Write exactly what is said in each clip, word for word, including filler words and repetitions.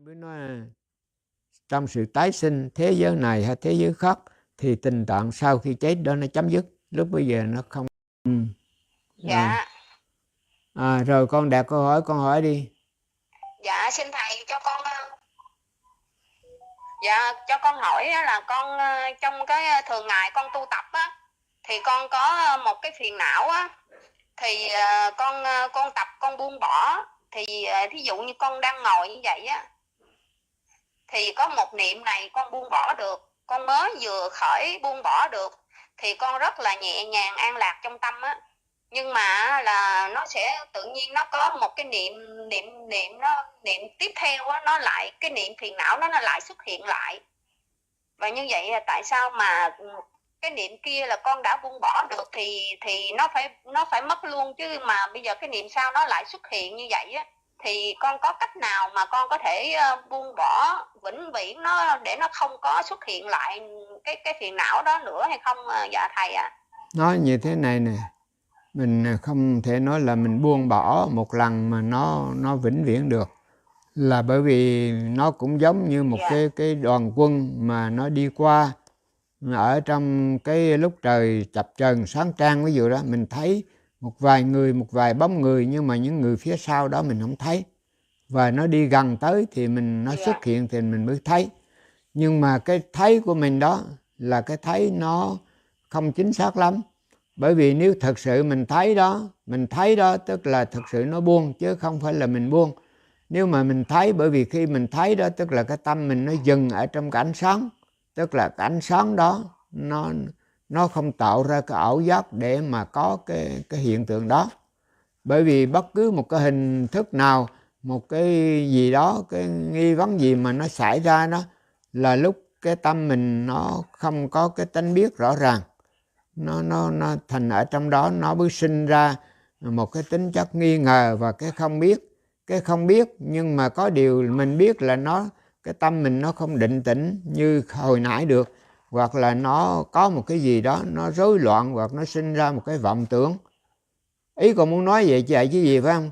mới nói trong sự tái sinh thế giới này hay thế giới khác thì tình trạng sau khi chết đó nó chấm dứt, lúc bây giờ nó không. Ừ. Dạ. À. à rồi con đặt câu hỏi, con hỏi đi. Dạ xin thầy cho con dạ cho con hỏi là con trong cái thường ngày con tu tập á thì con có một cái phiền não á, thì con con tập con buông bỏ, thì thí dụ như con đang ngồi như vậy á thì có một niệm này con buông bỏ được, con mới vừa khởi buông bỏ được thì con rất là nhẹ nhàng an lạc trong tâm á, nhưng mà là nó sẽ tự nhiên nó có một cái niệm niệm niệm nó niệm tiếp theo á, nó lại cái niệm phiền não đó nó lại xuất hiện lại. Và như vậy là tại sao mà cái niệm kia là con đã buông bỏ được thì thì nó phải nó phải mất luôn, chứ mà bây giờ cái niệm sau nó lại xuất hiện như vậy á, thì con có cách nào mà con có thể buông bỏ vĩnh viễn nó để nó không có xuất hiện lại cái cái phiền não đó nữa hay không dạ thầy ạ? À? Nói như thế này nè, mình không thể nói là mình buông bỏ một lần mà nó nó vĩnh viễn được, là bởi vì nó cũng giống như một yeah. cái cái đoàn quân mà nó đi qua ở trong cái lúc trời chập chờn sáng trăng, ví dụ đó mình thấy một vài người, một vài bóng người, nhưng mà những người phía sau đó mình không thấy, và nó đi gần tới thì mình nó yeah. xuất hiện thì mình mới thấy. Nhưng mà cái thấy của mình đó là cái thấy nó không chính xác lắm, bởi vì nếu thật sự mình thấy đó, mình thấy đó tức là thật sự nó buông, chứ không phải là mình buông. Nếu mà mình thấy, bởi vì khi mình thấy đó tức là cái tâm mình nó dừng ở trong cái ánh sáng, tức là cái ánh sáng đó nó nó không tạo ra cái ảo giác để mà có cái cái hiện tượng đó. Bởi vì bất cứ một cái hình thức nào, một cái gì đó, cái nghi vấn gì mà nó xảy ra đó là lúc cái tâm mình nó không có cái tánh biết rõ ràng, nó nó nó thành ở trong đó nó mới sinh ra một cái tính chất nghi ngờ và cái không biết. Cái không biết nhưng mà có điều mình biết là nó, cái tâm mình nó không định tĩnh như hồi nãy được, hoặc là nó có một cái gì đó nó rối loạn, hoặc nó sinh ra một cái vọng tưởng. Ý con muốn nói vậy chạy chứ gì phải không?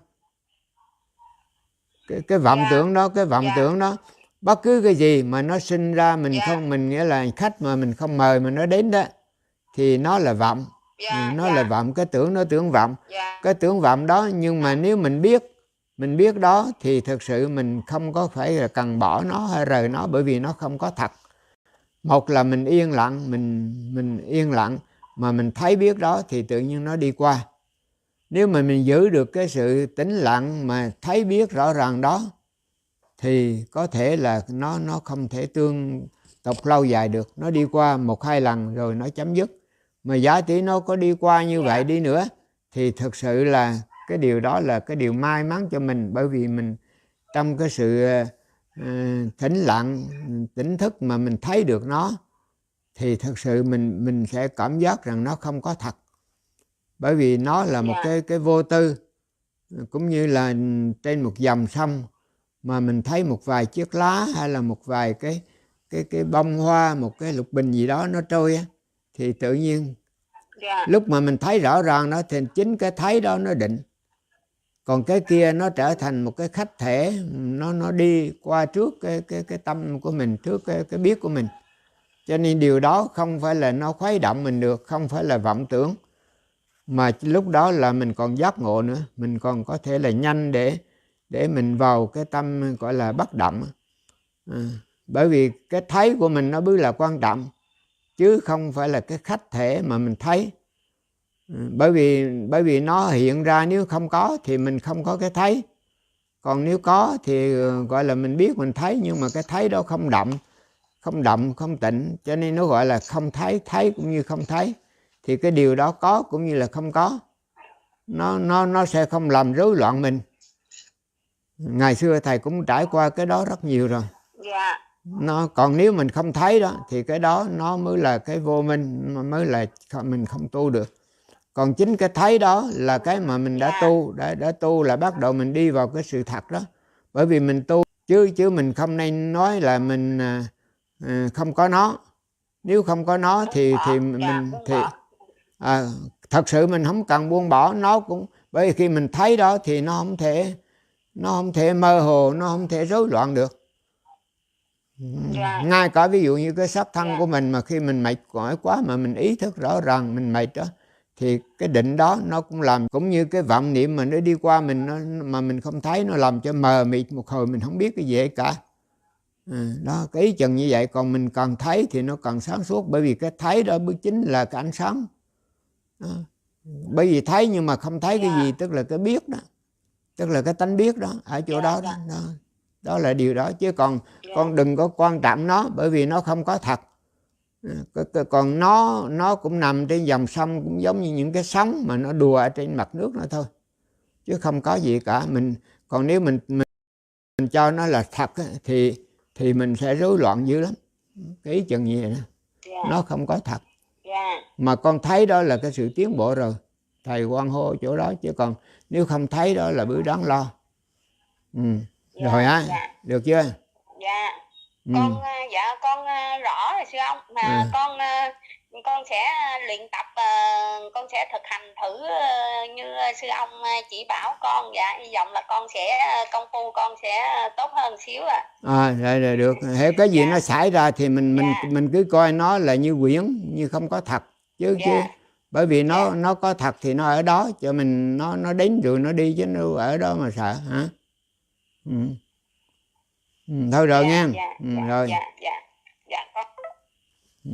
Cái, cái vọng yeah. tưởng đó, cái vọng yeah. tưởng đó, bất cứ cái gì mà nó sinh ra mình yeah. không, mình nghĩa là khách mà mình không mời mà nó đến đó thì nó là vọng. Yeah, nó yeah. là vọng, cái tưởng nó tưởng vọng. Yeah. Cái tưởng vọng đó, nhưng mà nếu mình biết, mình biết đó thì thực sự mình không có phải là cần bỏ nó hay rời nó, bởi vì nó không có thật. Một là mình yên lặng, mình mình yên lặng mà mình thấy biết đó thì tự nhiên nó đi qua. Nếu mà mình giữ được cái sự tĩnh lặng mà thấy biết rõ ràng đó thì có thể là nó nó không thể tương tục lâu dài được, nó đi qua một hai lần rồi nó chấm dứt. Mà giả tỷ nó có đi qua như vậy đi nữa thì thực sự là cái điều đó là cái điều may mắn cho mình, bởi vì mình trong cái sự uh, tĩnh lặng, tỉnh thức mà mình thấy được nó thì thực sự mình mình sẽ cảm giác rằng nó không có thật, bởi vì nó là một cái cái vô tư. Cũng như là trên một dòng sông mà mình thấy một vài chiếc lá hay là một vài cái cái cái bông hoa, một cái lục bình gì đó nó trôi á, thì tự nhiên yeah. lúc mà mình thấy rõ ràng đó thì chính cái thấy đó nó định. Còn cái kia nó trở thành một cái khách thể, nó nó đi qua trước cái cái cái tâm của mình, trước cái cái biết của mình. Cho nên điều đó không phải là nó khuấy động mình được, không phải là vọng tưởng, mà lúc đó là mình còn giác ngộ nữa, mình còn có thể là nhanh để để mình vào cái tâm gọi là bất động. À, bởi vì cái thấy của mình nó mới là quan trọng, chứ không phải là cái khách thể mà mình thấy. À, bởi vì bởi vì nó hiện ra, nếu không có thì mình không có cái thấy. Còn nếu có thì gọi là mình biết mình thấy, nhưng mà cái thấy đó không động, không động, không tịnh, cho nên nó gọi là không thấy, thấy cũng như không thấy. Thì cái điều đó có cũng như là không có, nó nó nó sẽ không làm rối loạn mình. Ngày xưa thầy cũng trải qua cái đó rất nhiều rồi. Yeah. Nó còn nếu mình không thấy đó thì cái đó nó mới là cái vô minh, mới là mình không tu được. Còn chính cái thấy đó là cái mà mình đã yeah. tu, đã đã tu là bắt đầu mình đi vào cái sự thật đó. Bởi vì mình tu chứ chứ mình không nên nói là mình à, không có nó. Nếu không có nó thì thì mình thì à, thật sự mình không cần buông bỏ nó, cũng bởi vì khi mình thấy đó thì nó không thể nó không thể mơ hồ, nó không thể rối loạn được. Dạ. Ngay cả ví dụ như cái sắc thân Dạ. của mình mà khi mình mệt mỏi quá mà mình ý thức rõ ràng mình mệt đó, thì cái định đó nó cũng làm, cũng như cái vọng niệm mà nó đi qua mình nó, mà mình không thấy, nó làm cho mờ mịt một hồi mình không biết cái gì cả. À, đó, cái ý chừng như vậy. Còn mình càng thấy thì nó càng sáng suốt, bởi vì cái thấy đó mới chính là cái ánh sáng đó. Bởi vì thấy nhưng mà không thấy cái gì, tức là cái biết đó, tức là cái tánh biết đó, ở chỗ đó, đó đó đó là điều đó. Chứ còn con đừng có quan trọng nó, bởi vì nó không có thật. Còn nó nó cũng nằm trên dòng sông, cũng giống như những cái sóng mà nó đùa ở trên mặt nước nữa thôi, chứ không có gì cả. Mình còn nếu mình mình, mình cho nó là thật thì thì mình sẽ rối loạn dữ lắm. Cái ý chừng gì vậy đó. Yeah. Nó không có thật. Yeah. Mà con thấy đó là cái sự tiến bộ rồi, thầy quan hô chỗ đó. Chứ còn nếu không thấy đó là bữa đáng lo. Ừ. Yeah. Rồi á. Yeah. Được chưa? Dạ. Yeah. Ừ. Con dạ con rõ rồi sư ông. Mà à. con con sẽ luyện tập, con sẽ thực hành thử như sư ông chỉ bảo con. Dạ, hy vọng là con sẽ công phu con sẽ tốt hơn xíu à. À rồi, rồi được. Hiểu cái gì dạ. Nó xảy ra thì mình mình dạ. mình cứ coi nó là như quyển, như không có thật chứ. Dạ. Chứ bởi vì nó dạ. nó có thật thì nó ở đó cho mình, nó nó đến rồi nó đi, chứ nó ở đó mà sợ hả? Ừ. Ừ, thôi rồi dạ, nha. Dạ, ừ, dạ, rồi. Dạ, dạ, dạ, con. Ừ.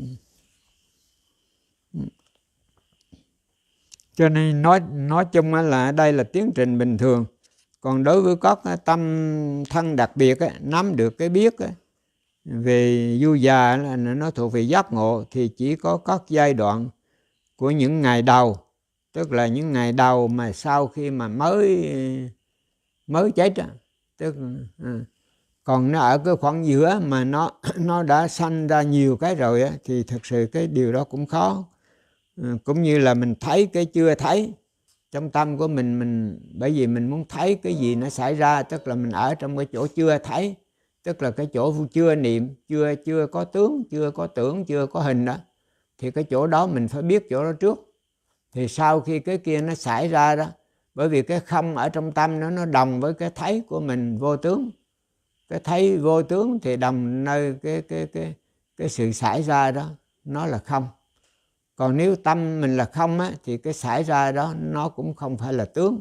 Cho nên nói nói chung là đây là tiến trình bình thường. Còn đối với các tâm thân đặc biệt ấy, nắm được cái biết ấy, về du già là nó thuộc về giác ngộ, thì chỉ có các giai đoạn của những ngày đầu, tức là những ngày đầu mà sau khi mà mới mới chết đó. Tức à. Còn nó ở cái khoảng giữa mà nó nó đã sanh ra nhiều cái rồi á, thì thực sự cái điều đó cũng khó. À, cũng như là mình thấy cái chưa thấy trong tâm của mình, mình bởi vì mình muốn thấy cái gì nó xảy ra, tức là mình ở trong cái chỗ chưa thấy, tức là cái chỗ chưa niệm, chưa chưa có tướng, chưa có tưởng, chưa có hình đó, thì cái chỗ đó mình phải biết chỗ đó trước. Thì sau khi cái kia nó xảy ra đó, bởi vì cái không ở trong tâm nó nó đồng với cái thấy của mình vô tướng, cái thấy vô tướng thì đồng nơi cái cái cái cái sự xảy ra đó nó là không. Còn nếu tâm mình là không á, thì cái xảy ra đó nó cũng không phải là tướng.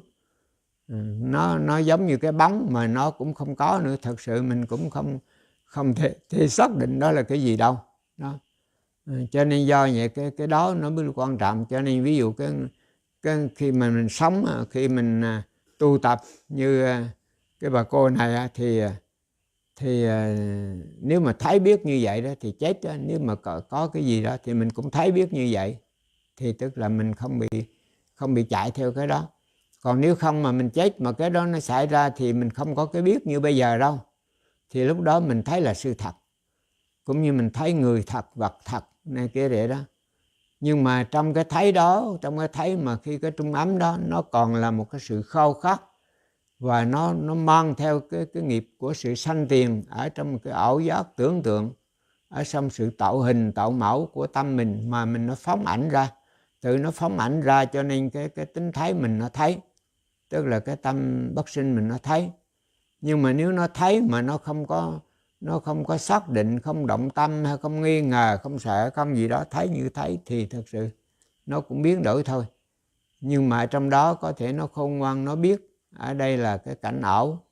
Nó nó giống như cái bóng mà nó cũng không có nữa. Thật sự mình cũng không không thể, thể xác định đó là cái gì đâu. Đó. Cho nên do vậy cái cái đó nó mới quan trọng. Cho nên ví dụ cái, cái khi mà mình sống, khi mình tu tập như cái bà cô này thì thì nếu mà thấy biết như vậy đó thì chết đó. Nếu mà có, có cái gì đó thì mình cũng thấy biết như vậy, thì tức là mình không bị không bị chạy theo cái đó. Còn nếu không mà mình chết mà cái đó nó xảy ra thì mình không có cái biết như bây giờ đâu. Thì lúc đó mình thấy là sự thật, cũng như mình thấy người thật, vật thật này kia vậy đó. Nhưng mà trong cái thấy đó, trong cái thấy mà khi cái trung ấm đó, nó còn là một cái sự khao khát, và nó nó mang theo cái cái nghiệp của sự sanh tiền ở trong một cái ảo giác tưởng tượng, ở trong sự tạo hình tạo mẫu của tâm mình mà mình nó phóng ảnh ra, tự nó phóng ảnh ra, cho nên cái cái tính thấy mình nó thấy, tức là cái tâm bất sinh mình nó thấy. Nhưng mà nếu nó thấy mà nó không có nó không có xác định, không động tâm hay không nghi ngờ, không sợ, không gì đó, thấy như thấy, thì thật sự nó cũng biến đổi thôi. Nhưng mà trong đó có thể nó khôn ngoan, nó biết ở đây là cái cảnh ảo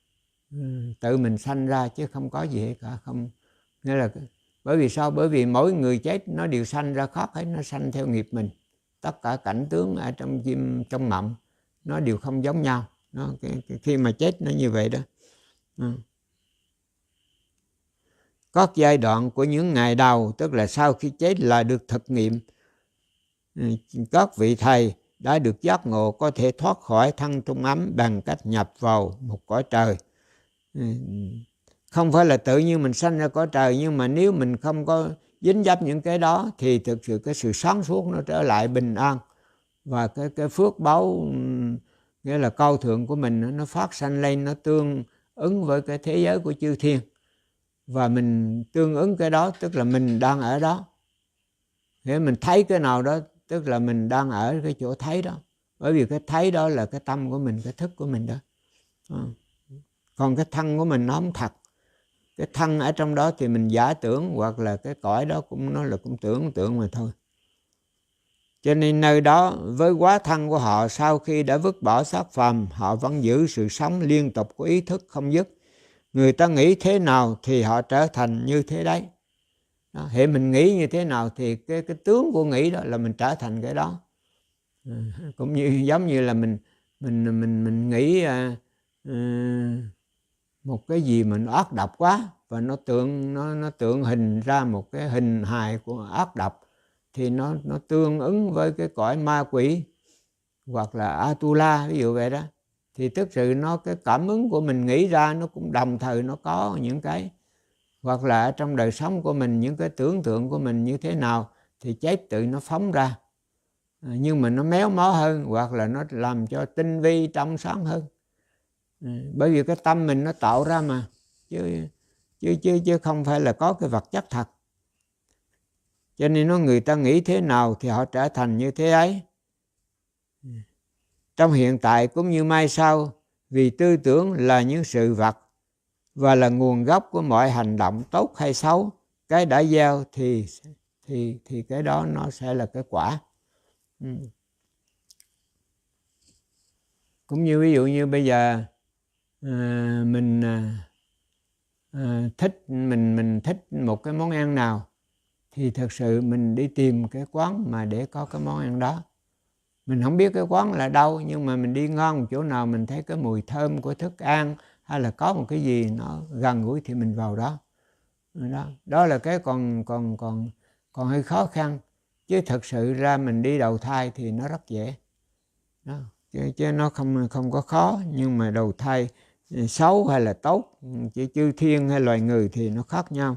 tự mình sanh ra, chứ không có gì hết cả. Không, nghĩa là bởi vì sao? Bởi vì mỗi người chết nó đều sanh ra khác hết, nó sanh theo nghiệp mình. Tất cả cảnh tướng ở trong chim trong mộng nó đều không giống nhau. Nó cái, cái, khi mà chết nó như vậy đó. Ừ. Các giai đoạn của những ngày đầu, tức là sau khi chết là được thực nghiệm. Các vị thầy đã được giác ngộ có thể thoát khỏi thân trung ấm bằng cách nhập vào một cõi trời. Không phải là tự nhiên mình sanh ra cõi trời, nhưng mà nếu mình không có dính dấp những cái đó thì thực sự cái sự sáng suốt nó trở lại bình an, và cái cái phước báu, nghĩa là cao thượng của mình nó phát sanh lên, nó tương ứng với cái thế giới của chư thiên, và mình tương ứng cái đó, tức là mình đang ở đó. Nếu mình thấy cái nào đó, tức là mình đang ở cái chỗ thấy đó, bởi vì cái thấy đó là cái tâm của mình, cái thức của mình đó. À. Còn cái thân của mình nó không thật. cái thân ở trong đó thì mình giả tưởng, hoặc là cái cõi đó cũng nó là cũng tưởng tượng mà thôi. Cho nên nơi đó với quá thân của họ, sau khi đã vứt bỏ xác phàm, họ vẫn giữ sự sống liên tục của ý thức không dứt. Người ta nghĩ thế nào thì họ trở thành như thế đấy. Đó, hệ mình nghĩ như thế nào thì cái cái tướng của nghĩ đó là mình trở thành cái đó. À, cũng như giống như là mình mình mình mình nghĩ à, à, một cái gì mà nó ác độc quá, và nó tượng nó nó tượng hình ra một cái hình hài của ác độc, thì nó nó tương ứng với cái cõi ma quỷ hoặc là Atula, ví dụ vậy đó. Thì tức sự nó cái cảm ứng của mình nghĩ ra nó cũng đồng thời nó có những cái, hoặc là trong đời sống của mình những cái tưởng tượng của mình như thế nào thì chết tự nó phóng ra, à, nhưng mà nó méo mó hơn, hoặc là nó làm cho tinh vi trong sáng hơn. À, bởi vì cái tâm mình nó tạo ra mà, chứ chứ chứ chứ không phải là có cái vật chất thật. Cho nên nó người ta nghĩ thế nào thì họ trở thành như thế ấy. Trong hiện tại cũng như mai sau, vì tư tưởng là những sự vật và là nguồn gốc của mọi hành động tốt hay xấu, cái đã gieo thì thì thì cái đó nó sẽ là cái quả. Ừ. Cũng như ví dụ như bây giờ à, mình à, thích mình mình thích một cái món ăn nào, thì thực sự mình đi tìm cái quán mà để có cái món ăn đó. Mình không biết cái quán là đâu, nhưng mà mình đi ngon một chỗ nào mình thấy cái mùi thơm của thức ăn, hay là có một cái gì nó gần gũi thì mình vào đó. Đó, đó là cái còn còn còn còn hơi khó khăn. Chứ thực sự ra mình đi đầu thai thì nó rất dễ. Đó. Chứ, chứ nó không không có khó, nhưng mà đầu thai xấu hay là tốt, chỉ chư thiên hay loài người thì nó khác nhau.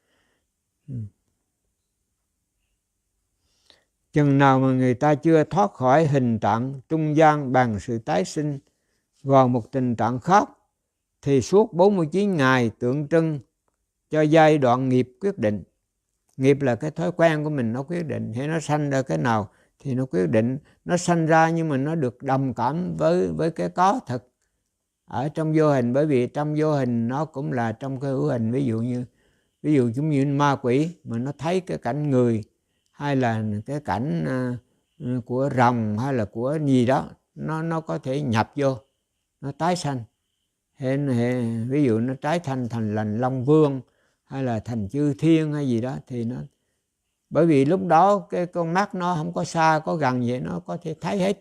Chừng nào mà người ta chưa thoát khỏi hình trạng trung gian bằng sự tái sinh vào một tình trạng khác, thì suốt bốn mươi chín ngày tượng trưng cho giai đoạn nghiệp quyết định. Nghiệp là cái thói quen của mình nó quyết định, hay nó sanh ra cái nào thì nó quyết định. Nó sanh ra nhưng mà nó được đồng cảm với, với cái có thực ở trong vô hình, bởi vì trong vô hình nó cũng là trong cái hữu hình. Ví dụ như ví dụ giống như ma quỷ mà nó thấy cái cảnh người, hay là cái cảnh uh, của rồng hay là của gì đó, nó nó có thể nhập vô, nó tái sanh. Hay, hay, ví dụ nó tái thành thành lành Long Vương, hay là thành chư thiên hay gì đó, thì nó bởi vì lúc đó cái con mắt nó không có xa có gần vậy, nó có thể thấy hết.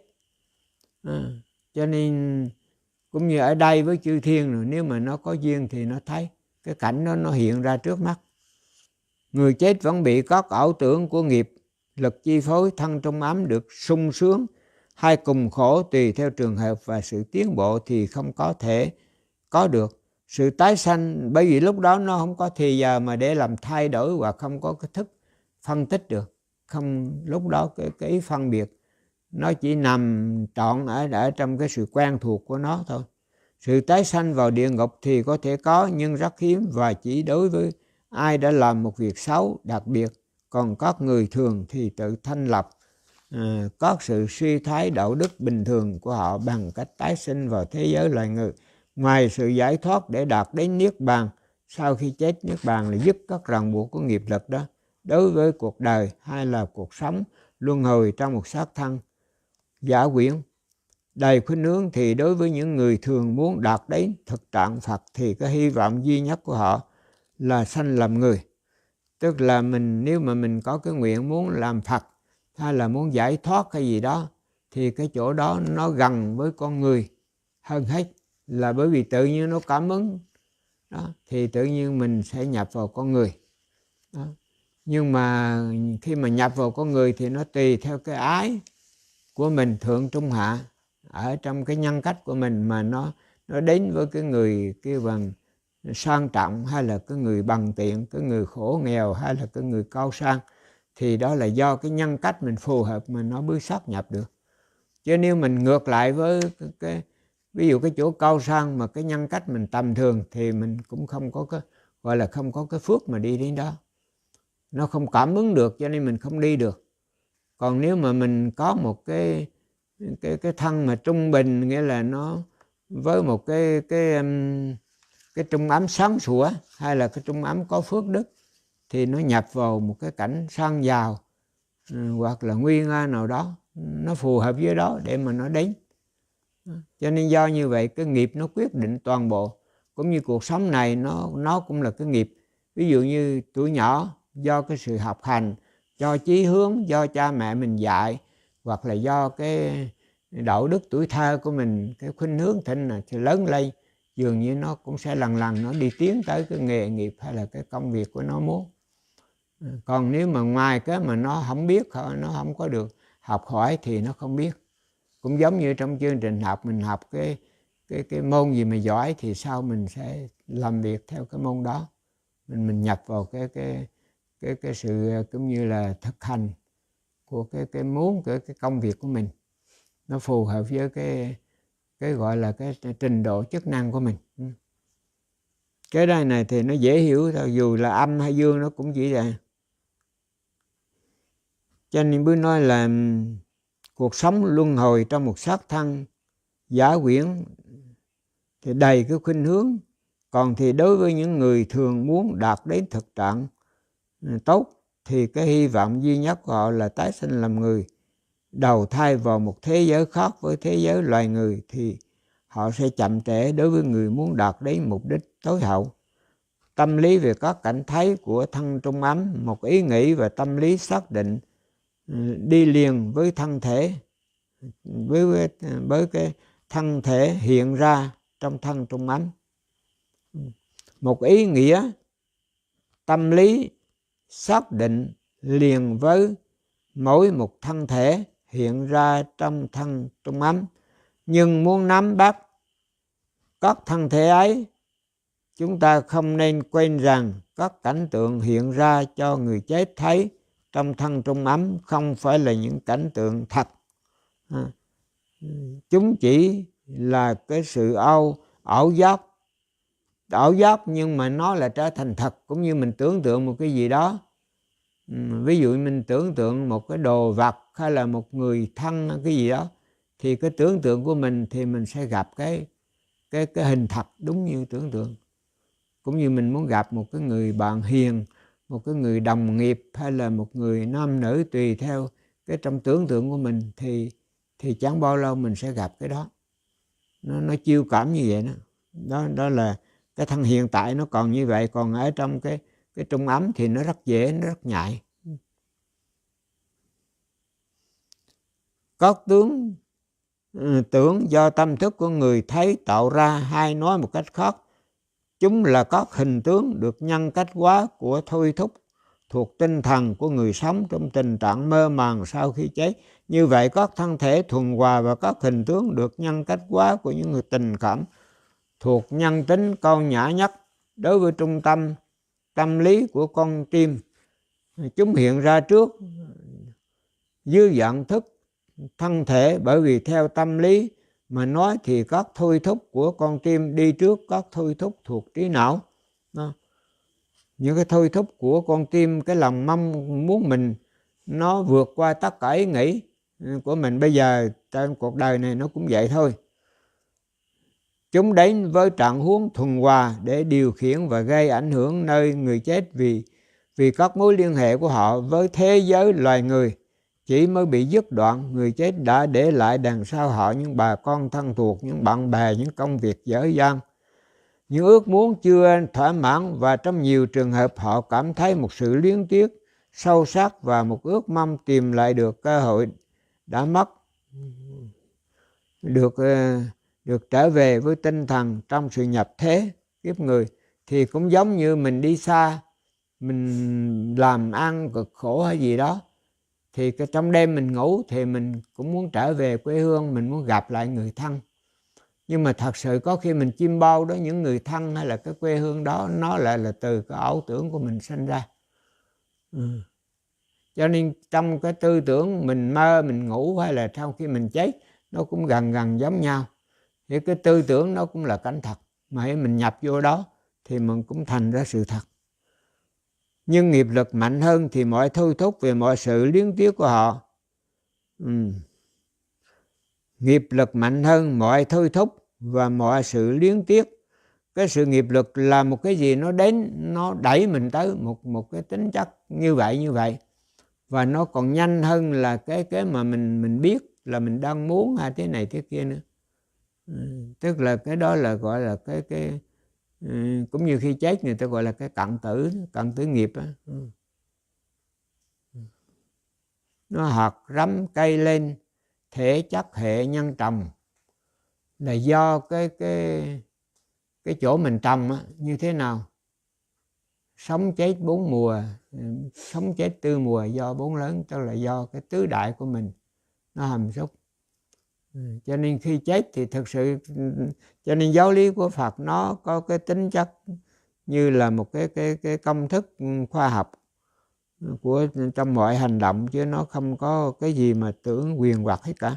À, cho nên cũng như ở đây với chư thiên rồi, nếu mà nó có duyên thì nó thấy cái cảnh đó nó hiện ra trước mắt. Người chết vẫn bị các ảo tưởng của nghiệp lực chi phối, thân trong ấm được sung sướng hay cùng khổ tùy theo trường hợp, và sự tiến bộ thì không có thể có được. Sự tái sanh bởi vì lúc đó nó không có thì giờ mà để làm thay đổi, và không có cái thức phân tích được. Không, lúc đó cái, cái ý phân biệt nó chỉ nằm trọn ở, ở trong cái sự quen thuộc của nó thôi. Sự tái sanh vào địa ngục thì có thể có, nhưng rất hiếm và chỉ đối với ai đã làm một việc xấu đặc biệt. Còn các người thường thì tự thanh lập à, có sự suy thoái đạo đức bình thường của họ bằng cách tái sinh vào thế giới loài người. Ngoài sự giải thoát để đạt đến niết bàn, sau khi chết niết bàn là dứt các ràng buộc của nghiệp lực đó, đối với cuộc đời hay là cuộc sống luân hồi trong một xác thân giả quyển đầy khuynh hướng, thì đối với những người thường muốn đạt đến thực trạng Phật thì cái hy vọng duy nhất của họ là sanh làm người. Tức là mình, nếu mà mình có cái nguyện muốn làm Phật hay là muốn giải thoát cái gì đó, thì cái chỗ đó nó gần với con người hơn hết, là bởi vì tự nhiên nó cảm ứng đó, thì tự nhiên mình sẽ nhập vào con người đó. Nhưng mà khi mà nhập vào con người thì nó tùy theo cái ái của mình, thượng trung hạ ở trong cái nhân cách của mình, mà nó nó đến với cái người kêu bằng sang trọng, hay là cái người bằng tiện, cái người khổ nghèo, hay là cái người cao sang, thì đó là do cái nhân cách mình phù hợp mà nó mới sát nhập được. Chứ nếu mình ngược lại với cái, cái ví dụ cái chỗ cao sang mà cái nhân cách mình tầm thường, thì mình cũng không có cái gọi là không có cái phước mà đi đến đó, nó không cảm ứng được, cho nên mình không đi được. Còn nếu mà mình có một cái cái cái thân mà trung bình, nghĩa là nó với một cái cái um, cái trung ấm sáng sủa hay là cái trung ấm có phước đức, thì nó nhập vào một cái cảnh sang giàu hoặc là nguy nga nào đó, nó phù hợp với đó để mà nó đến. Cho nên do như vậy cái nghiệp nó quyết định toàn bộ, cũng như cuộc sống này nó nó cũng là cái nghiệp. Ví dụ như tuổi nhỏ do cái sự học hành, do chí hướng, do cha mẹ mình dạy, hoặc là do cái đạo đức tuổi thơ của mình, cái khuynh hướng thịnh là thì lớn lên, dường như nó cũng sẽ lần lần nó đi tiến tới cái nghề nghiệp hay là cái công việc của nó muốn. Còn nếu mà ngoài cái mà nó không biết, nó không có được học hỏi thì nó không biết. Cũng giống như trong chương trình học, mình học cái cái cái môn gì mà giỏi thì sau mình sẽ làm việc theo cái môn đó. Mình mình nhập vào cái cái cái cái sự cũng như là thực hành của cái cái muốn cái cái công việc của mình, nó phù hợp với cái cái gọi là cái trình độ chức năng của mình. Cái đây này thì nó dễ hiểu thôi, dù là âm hay dương nó cũng chỉ vậy. Cho nên bữa nói là cuộc sống luân hồi trong một xác thân giả quyển thì đầy cái khuynh hướng. Còn thì đối với những người thường muốn đạt đến thực trạng tốt thì cái hy vọng duy nhất của họ là tái sinh làm người, đầu thai vào một thế giới khác với thế giới loài người, thì họ sẽ chậm trễ đối với người muốn đạt đến mục đích tối hậu. Tâm lý về các cảnh thấy của thân trung ấm, một ý nghĩ và tâm lý xác định đi liền với thân thể, với, với, với cái thân thể hiện ra trong thân trung ấm. Một ý nghĩa tâm lý xác định liền với mỗi một thân thể hiện ra trong thân trung ấm. Nhưng muốn nắm bắt các thân thể ấy, chúng ta không nên quên rằng các cảnh tượng hiện ra cho người chết thấy trong thân trung ấm không phải là những cảnh tượng thật. Chúng chỉ là cái sự ảo, ảo giác, ảo giác nhưng mà nó là trở thành thật. Cũng như mình tưởng tượng một cái gì đó, ví dụ mình tưởng tượng một cái đồ vật hay là một người thân cái gì đó, thì cái tưởng tượng của mình thì mình sẽ gặp cái cái cái hình thật đúng như tưởng tượng. Cũng như mình muốn gặp một cái người bạn hiền, một cái người đồng nghiệp hay là một người nam nữ tùy theo cái trong tưởng tượng của mình, thì thì chẳng bao lâu mình sẽ gặp cái đó. Nó nó chiêu cảm như vậy đó. Đó đó là cái thân hiện tại nó còn như vậy, còn ở trong cái cái trung ấm thì nó rất dễ, nó rất nhạy. Các tướng tưởng do tâm thức của người thấy tạo ra, hay nói một cách khác, chúng là các hình tướng được nhân cách hóa của thôi thúc thuộc tinh thần của người sống trong tình trạng mơ màng sau khi chết. Như vậy các thân thể thuần hòa và các hình tướng được nhân cách hóa của những người tình cảm thuộc nhân tính cao nhã nhất đối với trung tâm tâm lý của con tim. Chúng hiện ra trước dưới dạng thức thân thể, bởi vì theo tâm lý mà nói thì các thôi thúc của con tim đi trước các thôi thúc thuộc trí não. Đó. Những cái thôi thúc của con tim, cái lòng mong muốn mình nó vượt qua tất cả ý nghĩ của mình bây giờ trong cuộc đời này, nó cũng vậy thôi. Chúng đến với trạng huống thuần hòa để điều khiển và gây ảnh hưởng nơi người chết, vì vì các mối liên hệ của họ với thế giới loài người chỉ mới bị dứt đoạn. Người chết đã để lại đằng sau họ những bà con thân thuộc, những bạn bè, những công việc dở dang, những ước muốn chưa thỏa mãn, và trong nhiều trường hợp họ cảm thấy một sự luyến tiếc sâu sắc và một ước mong tìm lại được cơ hội đã mất, được được trở về với tinh thần trong sự nhập thế kiếp người. Thì cũng giống như mình đi xa, mình làm ăn cực khổ hay gì đó, thì cái trong đêm mình ngủ thì mình cũng muốn trở về quê hương, mình muốn gặp lại người thân. Nhưng mà thật sự có khi mình chiêm bao đó, những người thân hay là cái quê hương đó nó lại là từ cái ảo tưởng của mình sinh ra. Ừ. Cho nên trong cái tư tưởng mình mơ, mình ngủ hay là sau khi mình chết, nó cũng gần gần giống nhau. Thì cái tư tưởng nó cũng là cảnh thật, mà hãy mình nhập vô đó thì mình cũng thành ra sự thật. Nhưng nghiệp lực mạnh hơn thì mọi thôi thúc về mọi sự luyến tiếc của họ, ừ. nghiệp lực mạnh hơn mọi thôi thúc và mọi sự luyến tiếc cái sự nghiệp lực là một cái gì nó đến, nó đẩy mình tới một một cái tính chất như vậy như vậy, và nó còn nhanh hơn là cái cái mà mình mình biết là mình đang muốn hay thế này thế kia nữa. Ừ, tức là cái đó là gọi là cái cái ừ, cũng như khi chết người ta gọi là cái cận tử, cận tử nghiệp á. Ừ. Nó hạt rắm cây lên, thể chất hệ nhân trồng, là do cái cái cái chỗ mình trồng á, như thế nào. Sống chết bốn mùa, sống chết tư mùa do bốn lớn, tức là do cái tứ đại của mình nó hàm xúc. Cho nên khi chết thì thực sự, cho nên giáo lý của Phật nó có cái tính chất như là một cái cái cái công thức khoa học của trong mọi hành động, chứ nó không có cái gì mà tưởng quyền hoặc hết cả.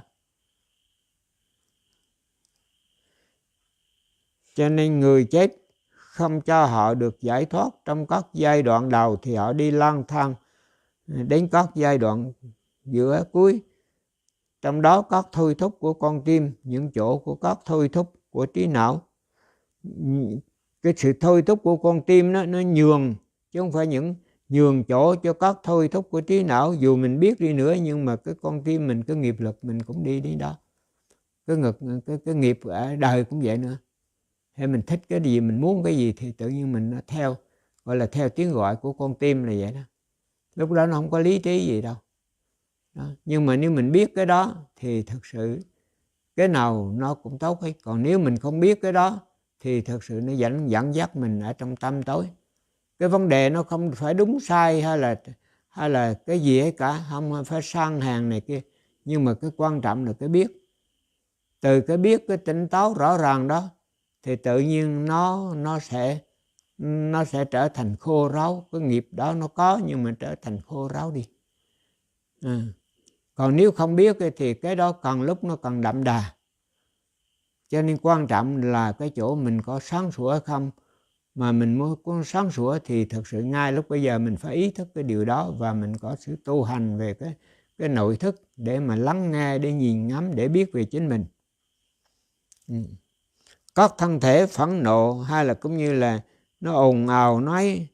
Cho nên người chết không cho họ được giải thoát trong các giai đoạn đầu thì họ đi lang thang đến các giai đoạn giữa cuối. Trong đó các thôi thúc của con tim, những chỗ của các thôi thúc của trí não. Cái sự thôi thúc của con tim nó, nó nhường, chứ không phải những nhường chỗ cho các thôi thúc của trí não. Dù mình biết đi nữa nhưng mà cái con tim mình, cái nghiệp lực mình cũng đi đến đó. Cái, ngực, cái, cái nghiệp ở đời cũng vậy nữa. Hay mình thích cái gì, mình muốn cái gì thì tự nhiên mình nó theo, gọi là theo tiếng gọi của con tim là vậy đó. Lúc đó nó không có lý trí gì đâu. Đó. Nhưng mà nếu mình biết cái đó thì thực sự cái nào nó cũng tốt hết. Còn nếu mình không biết cái đó thì thực sự nó dẫn dẫn dắt mình ở trong tâm tối. Cái vấn đề nó không phải đúng sai hay là hay là cái gì hết cả, không phải sang hàng này kia, nhưng mà cái quan trọng là cái biết. Từ cái biết, cái tỉnh táo rõ ràng đó thì tự nhiên nó nó sẽ nó sẽ trở thành khô ráo. Cái nghiệp đó nó có nhưng mà trở thành khô ráo đi. À. Còn nếu không biết thì cái đó càng lúc nó càng đậm đà. Cho nên quan trọng là cái chỗ mình có sáng sủa hay không. Mà mình muốn có sáng sủa thì thực sự ngay lúc bây giờ mình phải ý thức cái điều đó, và mình có sự tu hành về cái, cái nội thức để mà lắng nghe, để nhìn ngắm, để biết về chính mình. Ừ. Các thân thể phẫn nộ hay là cũng như là nó ồn ào nói,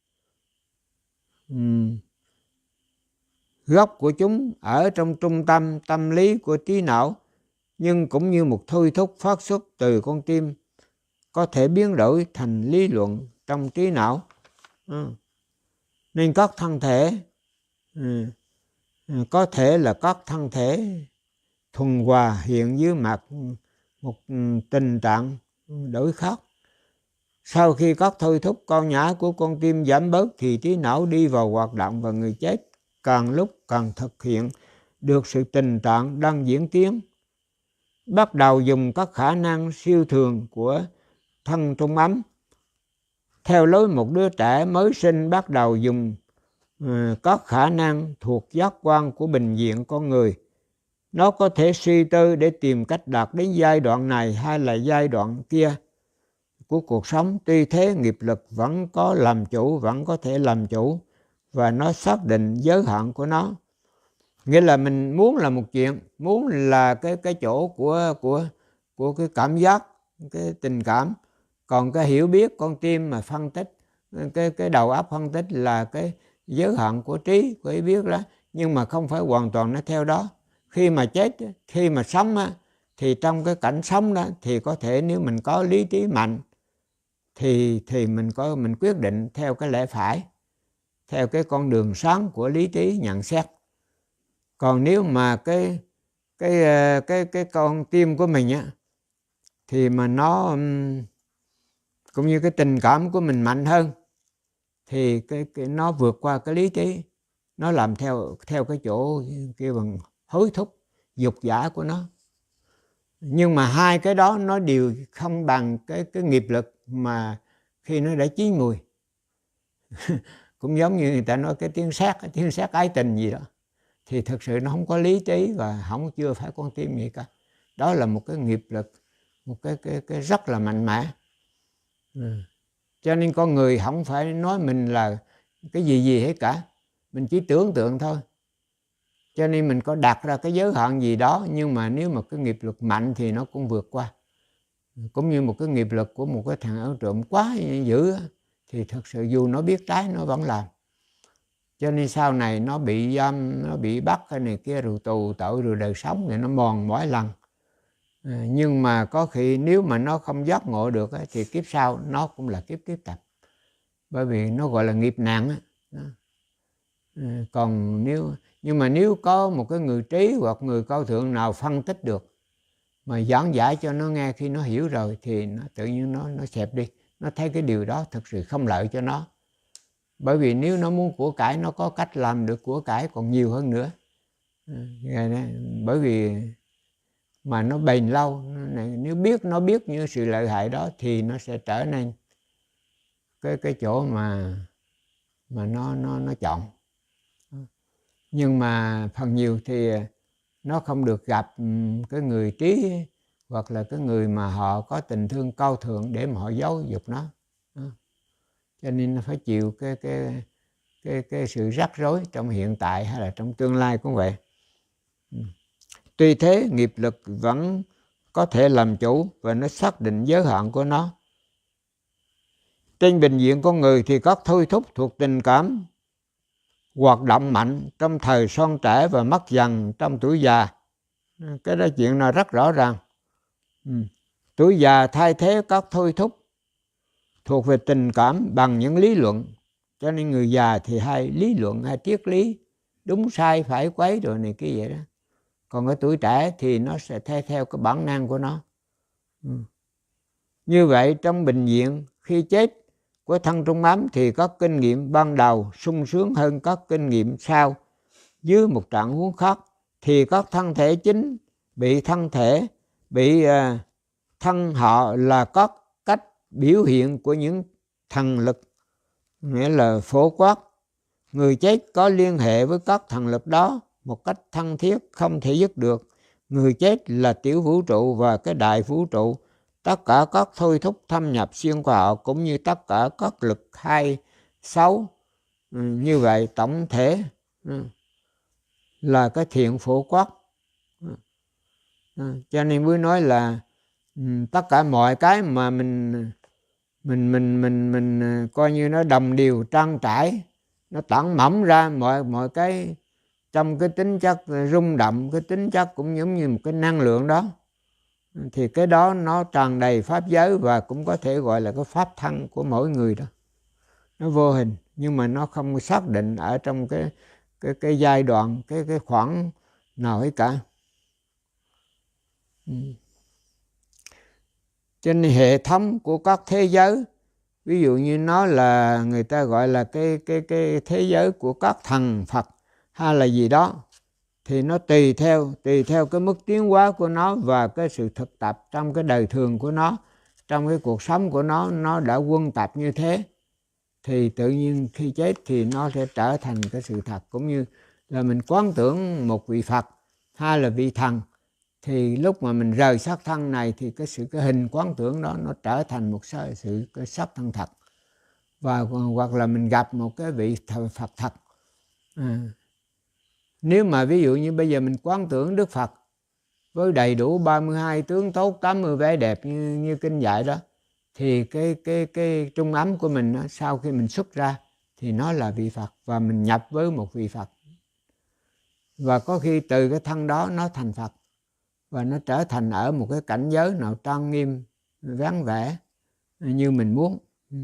um, gốc của chúng ở trong trung tâm tâm lý của trí não, nhưng cũng như một thôi thúc phát xuất từ con tim, có thể biến đổi thành lý luận trong trí não. Ừ. Nên các thân thể ừ, có thể là các thân thể thuần hòa hiện dưới mặt một tình trạng đổi khác. Sau khi các thôi thúc con nhã của con tim giảm bớt thì trí não đi vào hoạt động, và người chết càng lúc càng thực hiện được sự tình trạng đang diễn tiến, bắt đầu dùng các khả năng siêu thường của thân trung ấm. Theo lối một đứa trẻ mới sinh bắt đầu dùng uh, các khả năng thuộc giác quan của bình diện con người. Nó có thể suy tư để tìm cách đạt đến giai đoạn này hay là giai đoạn kia của cuộc sống. Tuy thế nghiệp lực vẫn có làm chủ, vẫn có thể làm chủ, và nó xác định giới hạn của nó. Nghĩa là mình muốn là một chuyện, muốn là cái cái chỗ của của của cái cảm giác, cái tình cảm. Còn cái hiểu biết con tim mà phân tích, cái cái đầu óc phân tích là cái giới hạn của trí, của ý biết đó, nhưng mà không phải hoàn toàn nó theo đó. Khi mà chết, khi mà sống á, thì trong cái cảnh sống đó thì có thể nếu mình có lý trí mạnh thì thì mình có mình quyết định theo cái lẽ phải, theo cái con đường sáng của lý trí nhận xét. Còn nếu mà cái cái cái cái con tim của mình á thì mà nó cũng như cái tình cảm của mình mạnh hơn thì cái, cái nó vượt qua cái lý trí, nó làm theo theo cái chỗ kêu bằng hối thúc dục giả của nó. Nhưng mà hai cái đó nó đều không bằng cái cái nghiệp lực mà khi nó đã chín mùi. Cũng giống như người ta nói cái tiếng sét, cái tiếng sét ái tình gì đó, thì thực sự nó không có lý trí và không chưa phải con tim gì cả. Đó là một cái nghiệp lực, một cái cái cái rất là mạnh mẽ. Ừ. Cho nên con người không phải nói mình là cái gì gì hết cả, mình chỉ tưởng tượng thôi. Cho nên mình có đặt ra cái giới hạn gì đó, nhưng mà nếu mà cái nghiệp lực mạnh thì nó cũng vượt qua. cũng như một cái nghiệp lực của một cái thằng ăn trộm quá dữ thì thật sự dù nó biết trái nó vẫn làm. Cho nên sau này nó bị giam, nó bị bắt cái này kia rồi tù tội rồi đời sống thì nó mòn mỗi lần. À, nhưng mà có khi nếu mà nó không giác ngộ được thì kiếp sau nó cũng là kiếp tiếp tập. Bởi vì nó gọi là nghiệp nạn á. À, còn nếu nhưng mà nếu có một cái người trí hoặc người cao thượng nào phân tích được mà giảng giải cho nó nghe, khi nó hiểu rồi thì nó tự nhiên nó nó xẹp đi, nó thấy cái điều đó thực sự không lợi cho nó. Bởi vì nếu nó muốn của cải, nó có cách làm được của cải còn nhiều hơn nữa. À, bởi vì mà nó bền lâu, nếu biết nó biết như sự lợi hại đó thì nó sẽ trở nên cái cái chỗ mà mà nó nó nó chọn. Nhưng mà phần nhiều thì nó không được gặp cái người trí hoặc là cái người mà họ có tình thương cao thượng để mà họ giáo dục nó. Cho nên nó phải chịu cái cái cái cái sự rắc rối trong hiện tại hay là trong tương lai cũng vậy. Tuy thế nghiệp lực vẫn có thể làm chủ và nó xác định giới hạn của nó. Trên bình diện con người thì các thôi thúc thuộc tình cảm hoạt động mạnh trong thời son trẻ và mất dần trong tuổi già. Cái đó chuyện nào rất rõ ràng. Ừ. Tuổi già thay thế các thôi thúc thuộc về tình cảm bằng những lý luận. Cho nên người già thì hay lý luận, hay triết lý, đúng sai phải quấy rồi này kia vậy đó. Còn cái tuổi trẻ thì nó sẽ theo theo cái bản năng của nó. Ừ. Như vậy trong bệnh viện khi chết của thân trung ấm thì các kinh nghiệm ban đầu sung sướng hơn các kinh nghiệm sau. Dưới một trạng huống khác thì các thân thể chính bị thân thể bị uh, thân họ là các cách biểu hiện của những thần lực, nghĩa là phổ quát. Người chết có liên hệ với các thần lực đó một cách thân thiết không thể dứt được. Người chết là tiểu vũ trụ và cái đại vũ trụ. Tất cả các thôi thúc thâm nhập xuyên qua họ cũng như tất cả các lực hay xấu. Ừ, như vậy tổng thể ừ, là cái thiện phổ quát. Ừ, cho nên mới nói là ừ, tất cả mọi cái mà mình mình mình mình mình coi như nó đồng đều trang trải, nó tản mỏng ra mọi mọi cái trong cái tính chất rung động, cái tính chất cũng giống như một cái năng lượng đó, thì cái đó nó tràn đầy pháp giới và cũng có thể gọi là cái pháp thân của mỗi người đó. Nó vô hình nhưng mà nó không xác định ở trong cái cái cái giai đoạn, cái cái khoảng nào hết cả. Ừ. Trên hệ thống của các thế giới, ví dụ như nó là người ta gọi là cái cái cái thế giới của các thần Phật hay là gì đó, thì nó tùy theo tùy theo cái mức tiến hóa của nó và cái sự thực tập trong cái đời thường của nó, trong cái cuộc sống của nó, nó đã quân tập như thế thì tự nhiên khi chết thì nó sẽ trở thành cái sự thật. Cũng như là mình quán tưởng một vị Phật hay là vị thần, thì lúc mà mình rời xác thân này thì cái sự cái hình quán tưởng đó nó trở thành một sự, sự cái xác thân thật. Và hoặc là mình gặp một cái vị Phật thật. À, nếu mà ví dụ như bây giờ mình quán tưởng Đức Phật với đầy đủ ba mươi hai tướng tốt, tám mươi vẻ đẹp như, như kinh dạy đó, thì cái cái cái trung ấm của mình đó, sau khi mình xuất ra thì nó là vị Phật và mình nhập với một vị Phật. Và có khi từ cái thân đó nó thành Phật và nó trở thành ở một cái cảnh giới nào trang nghiêm, vắng vẻ như mình muốn. Ừ.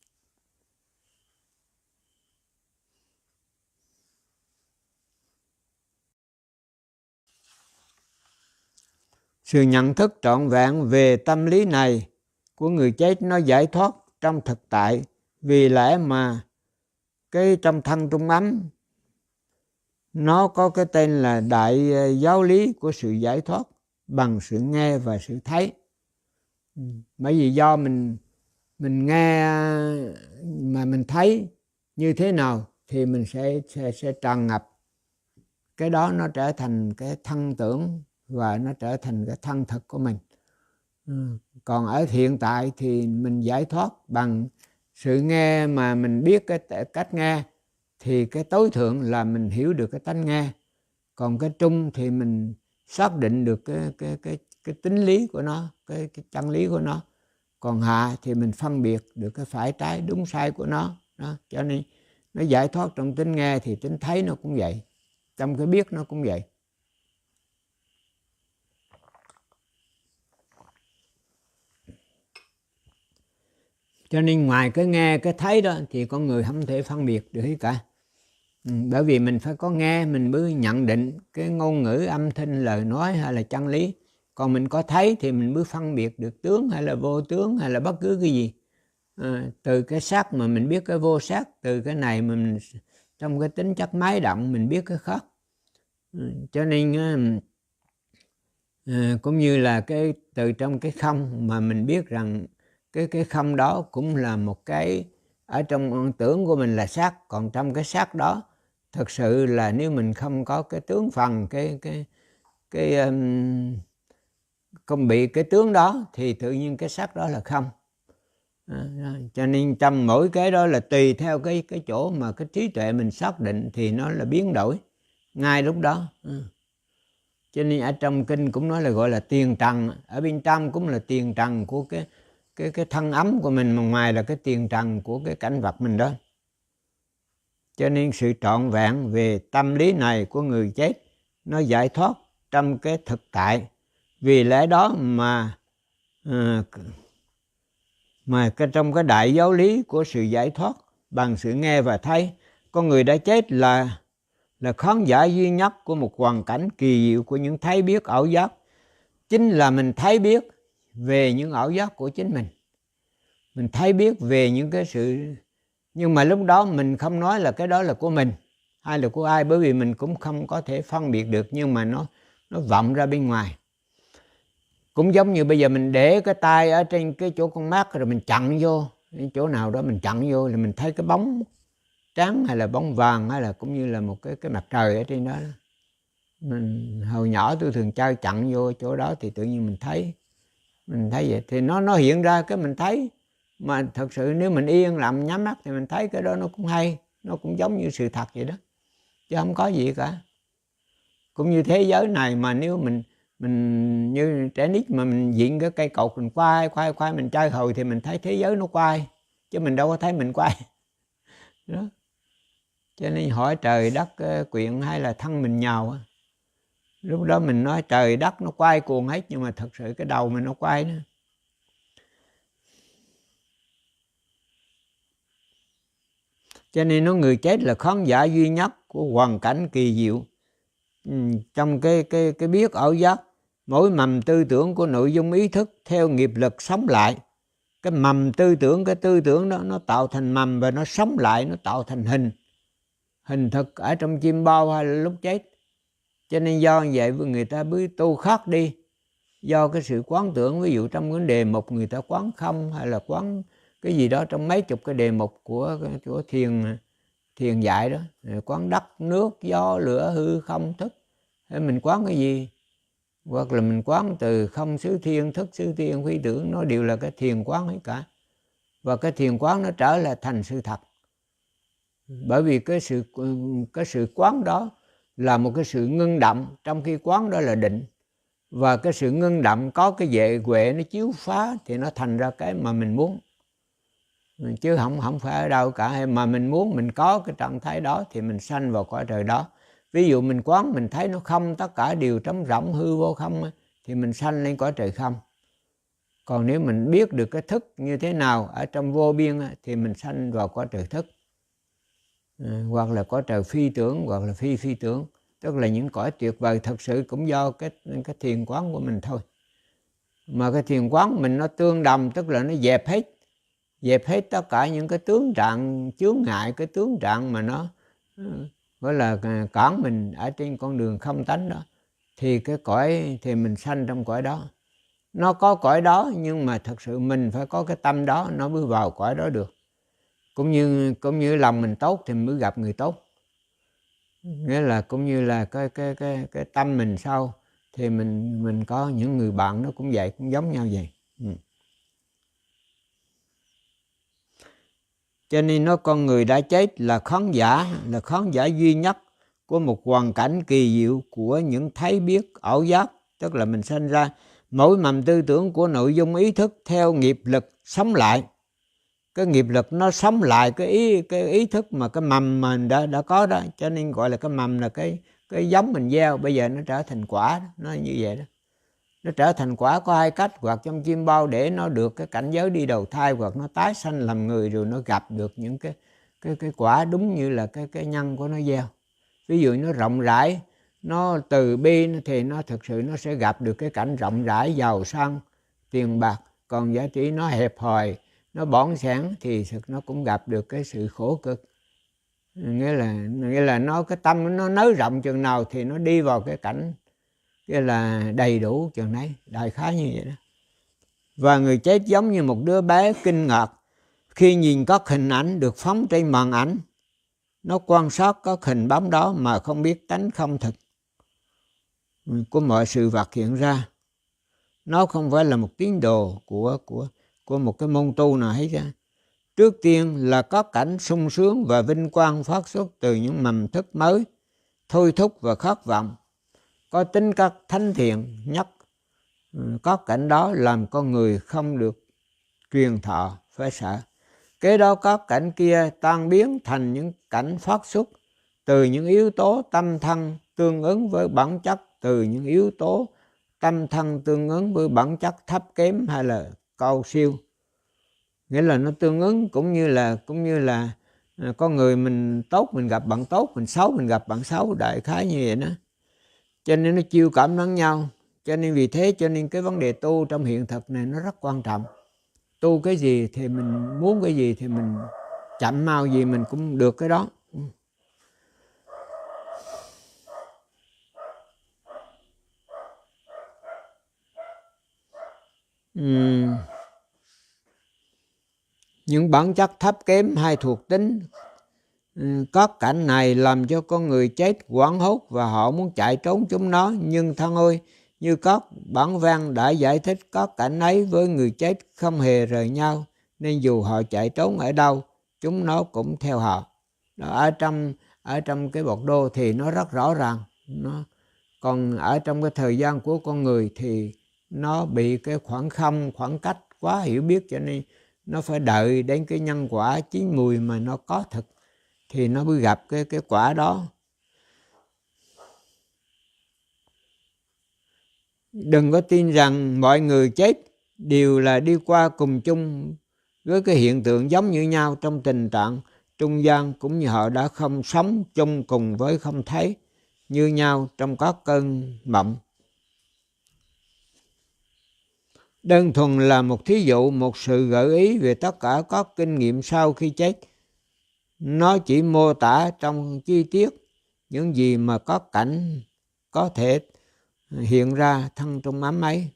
Sự nhận thức trọn vẹn về tâm lý này của người chết nó giải thoát trong thực tại, vì lẽ mà cái trong thân trung ấm nó có cái tên là đại giáo lý của sự giải thoát bằng sự nghe và sự thấy. Bởi vì do mình mình nghe mà mình thấy như thế nào thì mình sẽ sẽ, sẽ tràn ngập cái đó, nó trở thành cái thân tưởng và nó trở thành cái thân thực của mình. Ừ. Còn ở hiện tại thì mình giải thoát bằng sự nghe mà mình biết cái cách nghe, thì cái tối thượng là mình hiểu được cái tánh nghe. Còn cái trung thì mình xác định được cái cái cái cái tính lý của nó, cái cái chân lý của nó. Còn hạ thì mình phân biệt được cái phải trái đúng sai của nó. Đó, cho nên nó giải thoát trong tính nghe thì tính thấy nó cũng vậy, trong cái biết nó cũng vậy. Cho nên ngoài cái nghe cái thấy đó thì con người không thể phân biệt được hết cả. Ừ, bởi vì mình phải có nghe mình mới nhận định cái ngôn ngữ âm thanh lời nói hay là chân lý. Còn mình có thấy thì mình mới phân biệt được tướng hay là vô tướng hay là bất cứ cái gì. À, từ cái sắc mà mình biết cái vô sắc, từ cái này mà mình trong cái tính chất máy động mình biết cái khác. Ừ, cho nên à, cũng như là cái từ trong cái không mà mình biết rằng cái cái không đó cũng là một cái ở trong tưởng của mình là sắc, còn trong cái sắc đó thật sự là nếu mình không có cái tướng phần cái cái cái um, không bị cái tướng đó thì tự nhiên cái sắc đó là không. À, cho nên trong mỗi cái đó là tùy theo cái cái chỗ mà cái trí tuệ mình xác định thì nó là biến đổi ngay lúc đó. À. Cho nên ở trong kinh cũng nói là gọi là tiền trần, ở bên trong cũng là tiền trần của cái cái cái thân ấm của mình, mà ngoài là cái tiền trần của cái cảnh vật mình đó. Cho nên sự trọn vẹn về tâm lý này của người chết nó giải thoát trong cái thực tại. Vì lẽ đó mà à, mà cái trong cái đại giáo lý của sự giải thoát bằng sự nghe và thấy, con người đã chết là là khán giả duy nhất của một hoàn cảnh kỳ diệu của những thấy biết ảo giác. Chính là mình thấy biết về những ảo giác của chính mình. Mình thấy biết về những cái sự, nhưng mà lúc đó mình không nói là cái đó là của mình hay là của ai, bởi vì mình cũng không có thể phân biệt được, nhưng mà nó nó vọng ra bên ngoài. Cũng giống như bây giờ mình để cái tay ở trên cái chỗ con mắt rồi mình chặn vô chỗ nào đó, mình chặn vô là mình thấy cái bóng trắng hay là bóng vàng hay là cũng như là một cái cái mặt trời ở trên đó. Mình hồi nhỏ tôi thường chơi chặn vô chỗ đó thì tự nhiên mình thấy mình thấy vậy thì nó nó hiện ra cái mình thấy. Mà thật sự nếu mình yên lặng nhắm mắt thì mình thấy cái đó nó cũng hay, nó cũng giống như sự thật vậy đó, chứ không có gì cả. Cũng như thế giới này mà nếu mình mình như trẻ nít mà mình diện cái cây cột mình quay quay quay mình chơi hồi thì mình thấy thế giới nó quay, chứ mình đâu có thấy mình quay đó. Cho nên hỏi trời đất quyện hay là thân mình nhào, lúc đó mình nói trời đất nó quay cuồng hết, nhưng mà thật sự cái đầu mình nó quay nữa. Cho nên nó người chết là khán giả duy nhất của hoàn cảnh kỳ diệu. Ừ, trong cái cái cái biết ảo giác, mỗi mầm tư tưởng của nội dung ý thức theo nghiệp lực sống lại. Cái mầm tư tưởng, cái tư tưởng đó nó tạo thành mầm và nó sống lại, nó tạo thành hình hình thực ở trong chim bao hay là lúc chết. Cho nên do vậy người ta mới tu khác đi, do cái sự quán tưởng. Ví dụ trong cái đề mục người ta quán không hay là quán cái gì đó trong mấy chục cái đề mục của của thiền thiền dạy đó, quán đất nước gió lửa hư không thức, hay mình quán cái gì, hoặc là mình quán từ không xứ thiên thức xứ thiên phi tưởng, nó đều là cái thiền quán hết cả. Và cái thiền quán nó trở lại thành sự thật, bởi vì cái sự cái sự quán đó là một cái sự ngưng động, trong khi quán đó là định. Và cái sự ngưng động có cái vệ huệ nó chiếu phá thì nó thành ra cái mà mình muốn, chứ không không phải ở đâu cả. Mà mình muốn mình có cái trạng thái đó thì mình sanh vào cõi trời đó. Ví dụ mình quán mình thấy nó không, tất cả đều trống rỗng hư vô không, thì mình sanh lên cõi trời không. Còn nếu mình biết được cái thức như thế nào ở trong vô biên thì mình sanh vào cõi trời thức, à, hoặc là cõi trời phi tưởng, hoặc là phi phi tưởng, tức là những cõi tuyệt vời thật sự cũng do cái cái thiền quán của mình thôi. Mà cái thiền quán mình nó tương đồng, tức là nó dẹp hết dẹp hết tất cả những cái tướng trạng chướng ngại, cái tướng trạng mà nó gọi là cản mình ở trên con đường không tánh đó, thì cái cõi thì mình sanh trong cõi đó. Nó có cõi đó nhưng mà thật sự mình phải có cái tâm đó nó mới vào cõi đó được. Cũng như cũng như lòng mình tốt thì mới gặp người tốt. Nghĩa là cũng như là cái cái cái cái tâm mình sâu thì mình mình có những người bạn nó cũng vậy, cũng giống nhau vậy. Ừ. Cho nên nó con người đã chết là khán giả, là khán giả duy nhất của một hoàn cảnh kỳ diệu của những thấy biết ảo giác, tức là mình sinh ra mỗi mầm tư tưởng của nội dung ý thức theo nghiệp lực sống lại. Cái nghiệp lực nó sống lại cái ý cái ý thức mà cái mầm mình đã đã có đó, cho nên gọi là cái mầm là cái cái giống mình gieo, bây giờ nó trở thành quả đó. Nó như vậy đó. Nó trở thành quả có hai cách, hoặc trong chim bao để nó được cái cảnh giới đi đầu thai, hoặc nó tái sanh làm người rồi nó gặp được những cái cái cái quả đúng như là cái cái nhân của nó gieo. Ví dụ nó rộng rãi, nó từ bi thì nó thực sự nó sẽ gặp được cái cảnh rộng rãi, giàu sang, tiền bạc. Còn giá trị nó hẹp hòi, nó bỏng sẻn thì thực nó cũng gặp được cái sự khổ cực. Nghĩa là nghĩa là nó cái tâm nó nới rộng chừng nào thì nó đi vào cái cảnh cái là đầy đủ chừng đấy, đại khái như vậy đó. Và người chết giống như một đứa bé kinh ngạc khi nhìn các hình ảnh được phóng trên màn ảnh. Nó quan sát các hình bóng đó mà không biết tánh không thực của mọi sự vật hiện ra. Nó không phải là một tín đồ của của của một cái môn tu nào hết ra. Trước tiên là có cảnh sung sướng và vinh quang phát xuất từ những mầm thức mới, thôi thúc và khát vọng, có tính cách thánh thiện nhất. Có cảnh đó làm con người không được truyền thọ, phải sợ. Kế đó có cảnh kia tan biến thành những cảnh phát xuất từ những yếu tố tâm thân tương ứng với bản chất, từ những yếu tố tâm thân tương ứng với bản chất thấp kém hay là cao siêu. Nghĩa là nó tương ứng cũng như là cũng như là con người mình tốt mình gặp bạn tốt, mình xấu mình gặp bạn xấu, đại khái như vậy đó. Cho nên nó chiêu cảm lẫn nhau. Cho nên vì thế cho nên cái vấn đề tu trong hiện thực này nó rất quan trọng. Tu cái gì thì mình muốn cái gì thì mình chậm mau gì mình cũng được cái đó. Uhm. Những bản chất thấp kém hay thuộc tính các cảnh này làm cho con người chết hoảng hốt và họ muốn chạy trốn chúng nó. Nhưng thân ơi, như các bản văn đã giải thích, các cảnh ấy với người chết không hề rời nhau, nên dù họ chạy trốn ở đâu, chúng nó cũng theo họ. Đó, ở trong ở trong cái bột đô thì nó rất rõ ràng. Nó, còn ở trong cái thời gian của con người thì nó bị cái khoảng không, khoảng cách quá hiểu biết, cho nên nó phải đợi đến cái nhân quả chín mùi mà nó có thực thì nó mới gặp cái cái quả đó. Đừng có tin rằng mọi người chết đều là đi qua cùng chung với cái hiện tượng giống như nhau trong tình trạng trung gian, cũng như họ đã không sống chung cùng với không thấy như nhau trong các cơn mộng. Đơn thuần là một thí dụ, một sự gợi ý về tất cả các kinh nghiệm sau khi chết. Nó chỉ mô tả trong chi tiết những gì mà có cảnh có thể hiện ra thân trong ấm ấy.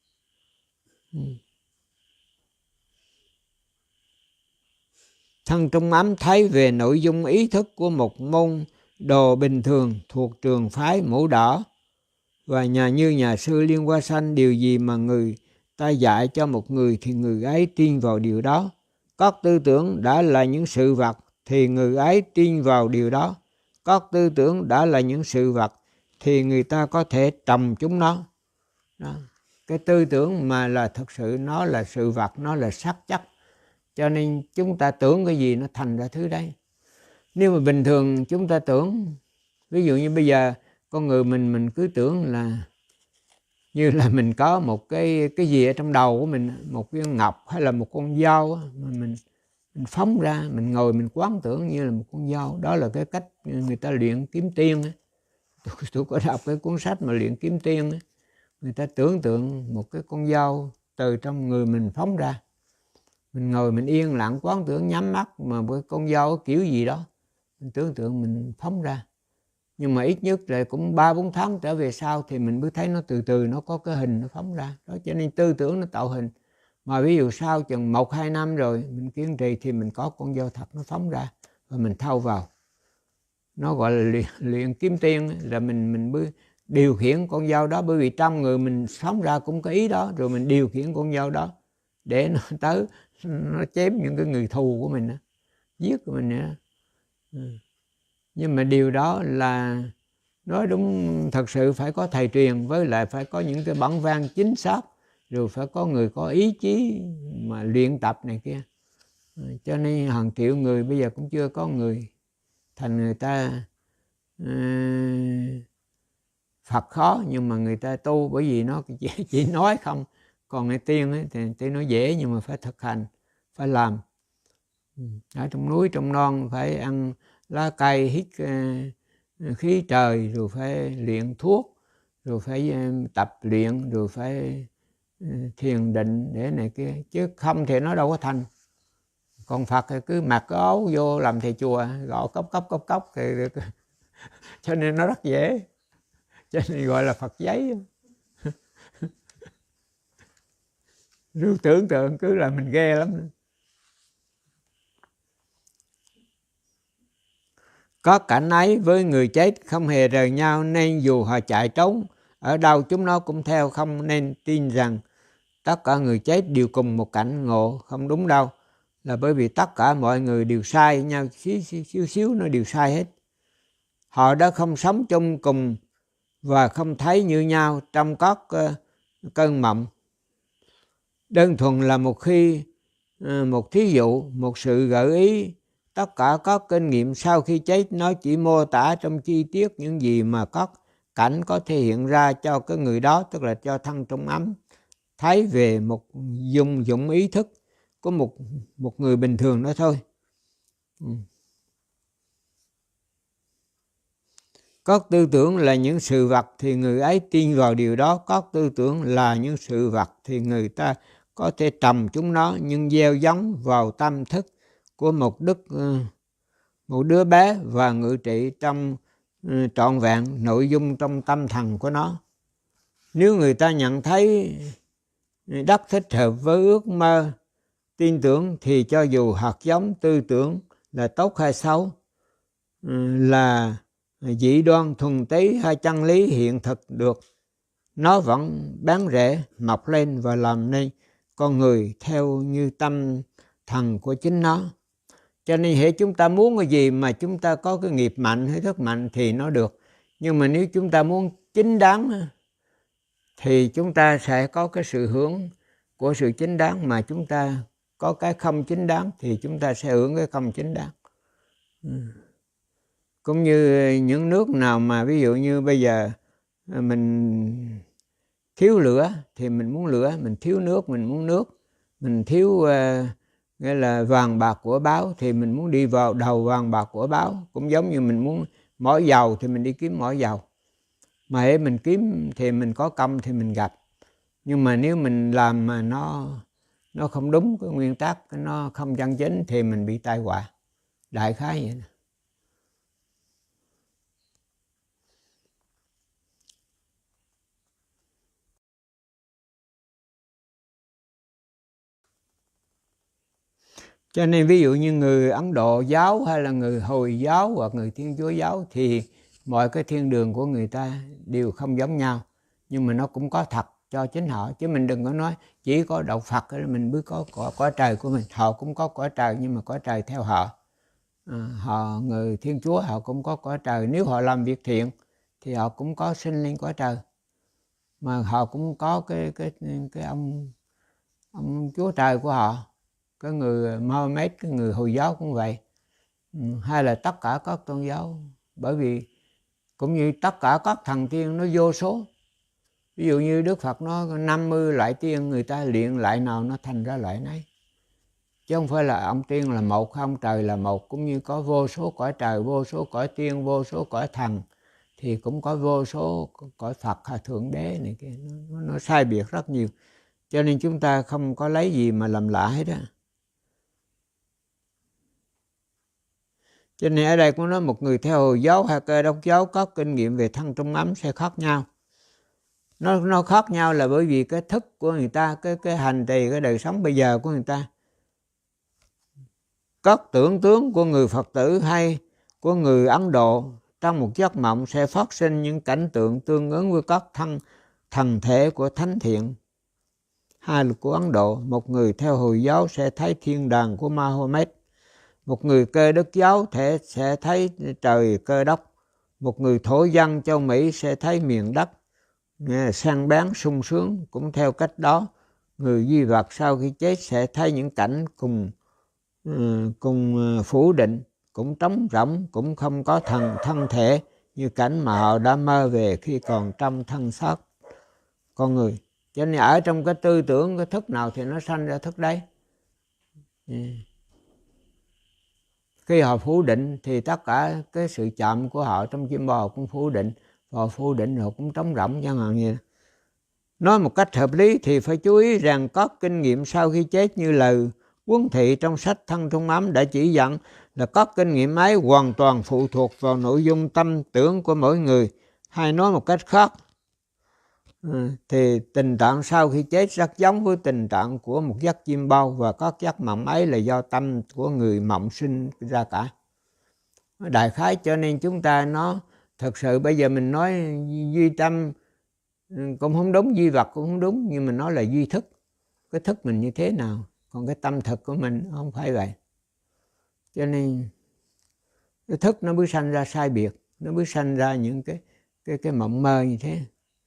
Thân trong ấm thấy về nội dung ý thức của một môn đồ bình thường thuộc trường phái mũ đỏ. Và nhà như nhà sư Liên Hoa Sanh, điều gì mà người ta dạy cho một người thì người ấy tin vào điều đó. Các tư tưởng đã là những sự vật thì người ấy tin vào điều đó. Các tư tưởng đã là những sự vật thì người ta có thể trồng chúng nó. Đó. Cái tư tưởng mà là thực sự nó là sự vật, nó là sắc chất. Cho nên chúng ta tưởng cái gì nó thành ra thứ đấy. Nếu mà bình thường chúng ta tưởng, ví dụ như bây giờ con người mình mình cứ tưởng là như là mình có một cái cái gì ở trong đầu của mình, một viên ngọc hay là một con dao mà mình mình phóng ra, mình ngồi mình quán tưởng như là một con dao. Đó là cái cách người ta luyện kiếm tiên. Tôi, tôi có đọc cái cuốn sách mà luyện kiếm tiên. Người ta tưởng tượng một cái con dao từ trong người mình phóng ra. Mình ngồi mình yên lặng quán tưởng, nhắm mắt mà với con dao kiểu gì đó mình tưởng tượng mình phóng ra. Nhưng mà ít nhất là cũng ba bốn tháng trở về sau thì mình mới thấy nó từ từ nó có cái hình nó phóng ra. Đó, cho nên tư tưởng nó tạo hình. Mà ví dụ sau chừng một hai năm rồi mình kiên trì thì mình có con dao thật nó phóng ra và mình thâu vào. Nó gọi là luyện, luyện kiếm tiên, là mình mình mới điều khiển con dao đó, bởi vì trong người mình phóng ra cũng có ý đó, rồi mình điều khiển con dao đó để nó tới nó chém những cái người thù của mình đó, giết của mình nữa. Ừ. Nhưng mà điều đó là nói đúng, thật sự phải có thầy truyền, với lại phải có những cái bản văn chính xác, rồi phải có người có ý chí mà luyện tập này kia. Cho nên hàng triệu người bây giờ cũng chưa có người thành người ta uh, Phật khó, nhưng mà người ta tu, bởi vì nó chỉ, chỉ nói không. Còn cái tiên ấy, thì tiên nó dễ, nhưng mà phải thực hành, phải làm. Ở trong núi trong non phải ăn lá cây, hít uh, khí trời, rồi phải luyện thuốc, rồi phải uh, tập luyện, rồi phải uh, thiền định để này kia, chứ không thì nó đâu có thành. Còn Phật thì cứ mặc cái áo vô làm thầy chùa, gõ cốc cốc cốc cốc thì cho nên nó rất dễ, cho nên gọi là Phật giấy. Rồi tưởng tượng cứ là mình ghê lắm. Có cảnh ấy với người chết không hề rời nhau, nên dù họ chạy trốn ở đâu chúng nó cũng theo, không nên tin rằng tất cả người chết đều cùng một cảnh ngộ, không đúng đâu. Là bởi vì tất cả mọi người đều sai nhau, xíu xíu, xíu, xíu nó đều sai hết. Họ đã không sống chung cùng và không thấy như nhau trong các uh, cơn mộng. Đơn thuần là một khi uh, một thí dụ, một sự gợi ý. Tất cả các kinh nghiệm sau khi chết nó chỉ mô tả trong chi tiết những gì mà các cảnh có thể hiện ra cho cái người đó, tức là cho thân trong ấm thấy về một dung dụng ý thức của một, một người bình thường đó thôi. Ừ. Các tư tưởng là những sự vật thì người ấy tin vào điều đó. Các tư tưởng là những sự vật thì người ta có thể trồng chúng nó, nhưng gieo giống vào tâm thức của một đức một đứa bé và ngự trị trong trọn vẹn nội dung trong tâm thần của nó. Nếu người ta nhận thấy đất thích hợp với ước mơ tin tưởng, thì cho dù hạt giống tư tưởng là tốt hay xấu, là dị đoan thuần túy hay chân lý hiện thực được, nó vẫn bám rễ mọc lên và làm nên con người theo như tâm thần của chính nó. Cho nên hễ chúng ta muốn cái gì mà chúng ta có cái nghiệp mạnh hay thức mạnh thì nó được. Nhưng mà nếu chúng ta muốn chính đáng thì chúng ta sẽ có cái sự hưởng của sự chính đáng, mà chúng ta có cái không chính đáng thì chúng ta sẽ hưởng cái không chính đáng. Cũng như những nước nào mà ví dụ như bây giờ mình thiếu lửa thì mình muốn lửa, mình thiếu nước mình muốn nước, mình thiếu uh, nghĩa là vàng bạc của báo thì mình muốn đi vào đầu vàng bạc của báo. Cũng giống như mình muốn mỏ dầu thì mình đi kiếm mỏ dầu. Mà hễ mình kiếm thì mình có công thì mình gặp. Nhưng mà nếu mình làm mà nó nó không đúng cái nguyên tắc, nó không chân chính thì mình bị tai họa. Đại khái vậy nè. Cho nên ví dụ như người Ấn Độ giáo hay là người Hồi giáo hoặc người Thiên Chúa giáo thì mọi cái thiên đường của người ta đều không giống nhau. Nhưng mà nó cũng có thật cho chính họ. Chứ mình đừng có nói chỉ có đạo Phật mình mới có cõi trời của mình. Họ cũng có cõi trời nhưng mà cõi trời theo họ. À, họ người Thiên Chúa họ cũng có cõi trời. Nếu họ làm việc thiện thì họ cũng có sinh lên cõi trời. Mà họ cũng có cái, cái, cái ông, ông Chúa trời của họ. Cái người Mohammed, cái người Hồi giáo cũng vậy. Hay là tất cả các tôn giáo. Bởi vì cũng như tất cả các thần tiên nó vô số. Ví dụ như Đức Phật nó năm mươi loại tiên, người ta luyện lại nào nó thành ra loại nấy. Chứ không phải là ông tiên là một, không trời là một. Cũng như có vô số cõi trời, vô số cõi tiên, vô số cõi thần. Thì cũng có vô số cõi Phật hay Thượng Đế này kia. Nó, nó sai biệt rất nhiều. Cho nên chúng ta không có lấy gì mà làm lạ hết á. Cho nên ở đây cũng nói một người theo Hồi giáo hay Cơ Đốc giáo có kinh nghiệm về thân trong ấm sẽ khác nhau. Nó, nó khác nhau là bởi vì cái thức của người ta, cái, cái hành trì, cái đời sống bây giờ của người ta. Các tưởng tướng của người Phật tử hay của người Ấn Độ trong một giấc mộng sẽ phát sinh những cảnh tượng tương ứng với các thân thần thể của thánh thiện. Hay là của Ấn Độ, một người theo Hồi giáo sẽ thấy thiên đàng của Mahomet Một người Cơ Đốc giáo thể sẽ thấy trời Cơ Đốc. Một người thổ dân châu Mỹ sẽ thấy miền đất săn bắn sung sướng cũng theo cách đó. Người duy vật sau khi chết sẽ thấy những cảnh cùng cùng phủ định, cũng trống rỗng, cũng không có thần thân thể như cảnh mà họ đã mơ về khi còn trong thân xác con người. Cho nên ở trong cái tư tưởng, cái thức nào thì nó sanh ra thức đấy. Khi họ phủ định thì tất cả cái sự chạm của họ trong chim bò cũng phủ định, và phủ định họ cũng trống rỗng chẳng hạn như. Nói một cách hợp lý thì phải chú ý rằng có kinh nghiệm sau khi chết như lời huấn thị trong sách Thân Trung Ấm đã chỉ dẫn là có kinh nghiệm ấy hoàn toàn phụ thuộc vào nội dung tâm tưởng của mỗi người. Hay nói một cách khác, thì tình trạng sau khi chết rất giống với tình trạng của một giấc chim bao, và các giấc mộng ấy là do tâm của người mộng sinh ra cả. Đại khái cho nên chúng ta nó thật sự bây giờ mình nói duy tâm cũng không đúng, duy vật cũng không đúng, nhưng mình nói là duy thức. Cái thức mình như thế nào, còn cái tâm thực của mình không phải vậy. Cho nên cái thức nó mới sanh ra sai biệt, nó mới sanh ra những cái cái cái mộng mơ như thế.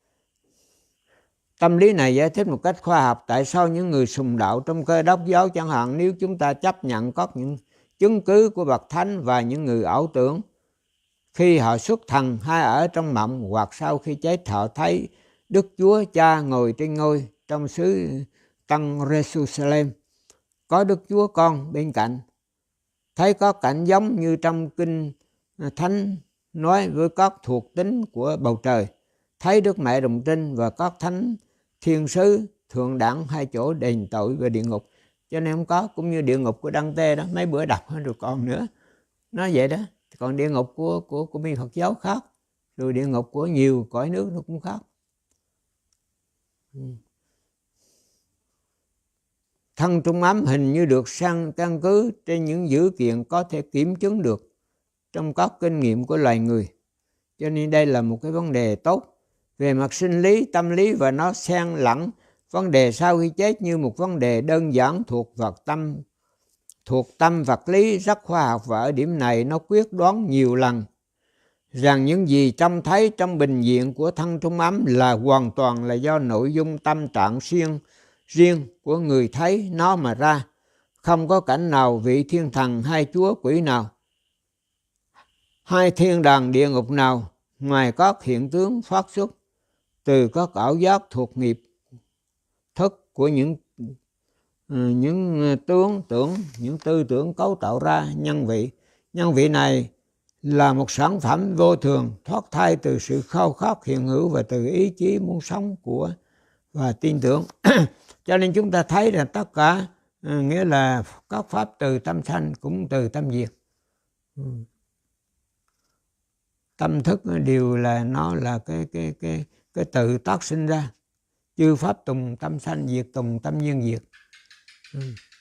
Tâm lý này giải thích một cách khoa học tại sao những người sùng đạo trong Cơ Đốc giáo chẳng hạn, nếu chúng ta chấp nhận có những chứng cứ của bậc thánh và những người ảo tưởng, khi họ xuất thần hay ở trong mộng hoặc sau khi chết họ thấy Đức Chúa Cha ngồi trên ngôi trong xứ Tân Jerusalem, có Đức Chúa Con bên cạnh, thấy có cảnh giống như trong kinh thánh nói với các thuộc tính của bầu trời, thấy Đức Mẹ Đồng Trinh và các thánh thiên sứ thượng đẳng hai chỗ đền tội và địa ngục. Cho nên không có, cũng như địa ngục của Đăng Tê đó, mấy bữa đọc rồi còn nữa, nó vậy đó. Còn địa ngục của của của bên Phật giáo khác, rồi địa ngục của nhiều cõi nước nó cũng khác. Thân Trung Ấm hình như được sang căn cứ trên những dữ kiện có thể kiểm chứng được trong các kinh nghiệm của loài người. Cho nên đây là một cái vấn đề tốt về mặt sinh lý, tâm lý, và nó xen lẫn vấn đề sau khi chết như một vấn đề đơn giản thuộc vật tâm, thuộc tâm vật lý rất khoa học, và ở điểm này nó quyết đoán nhiều lần rằng những gì trông thấy trong bình diện của Thân Trung Ấm là hoàn toàn là do nội dung tâm trạng riêng riêng của người thấy nó mà ra. Không có cảnh nào vị thiên thần hay chúa quỷ nào, hai thiên đàng địa ngục nào, ngoài các hiện tướng phát xuất từ các ảo giác thuộc nghiệp thức của những những tướng tưởng, những tư tưởng cấu tạo ra nhân vị. Nhân vị này là một sản phẩm vô thường thoát thai từ sự khao khát hiện hữu và từ ý chí muốn sống của và tin tưởng. Cho nên chúng ta thấy là tất cả nghĩa là các pháp từ tâm sanh cũng từ tâm diệt. Tâm thức đều là nó là cái cái cái cái tự tác sinh ra. Chư pháp tùng tâm sanh, diệt tùng tâm nhiên diệt. Ừ.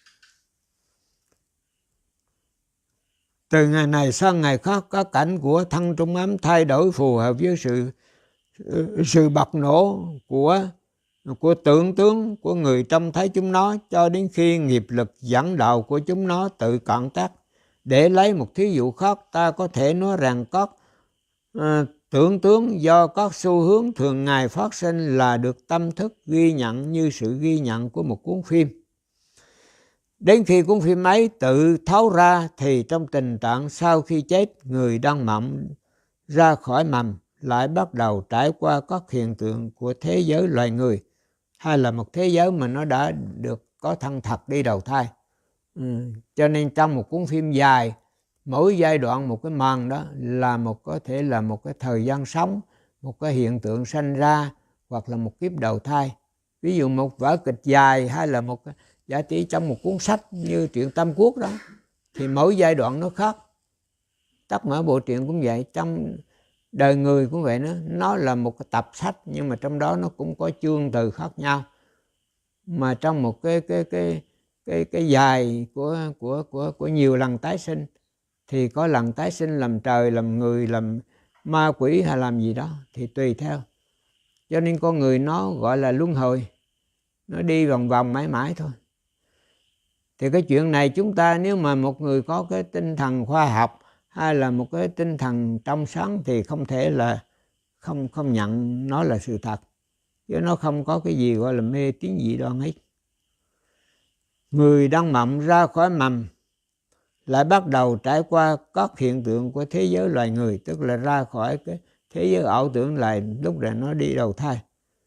Từ ngày này sang ngày khác, các cảnh của Thân Trung Ấm thay đổi phù hợp với sự sự bộc nổ của của tưởng tướng của người trông thấy chúng nó, cho đến khi nghiệp lực dẫn đạo của chúng nó tự cạn tắt. Để lấy một thí dụ khác, ta có thể nói rằng các uh, tưởng tướng do các xu hướng thường ngày phát sinh là được tâm thức ghi nhận như sự ghi nhận của một cuốn phim. Đến khi cuốn phim ấy tự tháo ra thì trong tình trạng sau khi chết, người đang mộng ra khỏi mầm lại bắt đầu trải qua các hiện tượng của thế giới loài người, hay là một thế giới mà nó đã được có thân thật đi đầu thai. Ừ. Cho nên trong một cuốn phim dài, mỗi giai đoạn một cái màn đó là một có thể là một cái thời gian sống, một cái hiện tượng sanh ra, hoặc là một kiếp đầu thai. Ví dụ một vở kịch dài hay là một giả tỷ trong một cuốn sách như truyện Tam Quốc đó, thì mỗi giai đoạn nó khác. Tất cả bộ truyện cũng vậy, trong đời người cũng vậy, nó nó là một cái tập sách, nhưng mà trong đó nó cũng có chương từ khác nhau. Mà trong một cái cái cái cái cái dài của của của của nhiều lần tái sinh, thì có lần tái sinh làm trời, làm người, làm ma quỷ hay làm gì đó thì tùy theo. Cho nên con người nó gọi là luân hồi, nó đi vòng vòng mãi mãi thôi. Thì cái chuyện này chúng ta nếu mà một người có cái tinh thần khoa học hay là một cái tinh thần trong sáng thì không thể là không không nhận nó là sự thật, chứ nó không có cái gì gọi là mê tín dị đoan hết. Người đang mộng ra khỏi mầm lại bắt đầu trải qua các hiện tượng của thế giới loài người, tức là ra khỏi cái thế giới ảo tưởng lại lúc này nó đi đầu thai.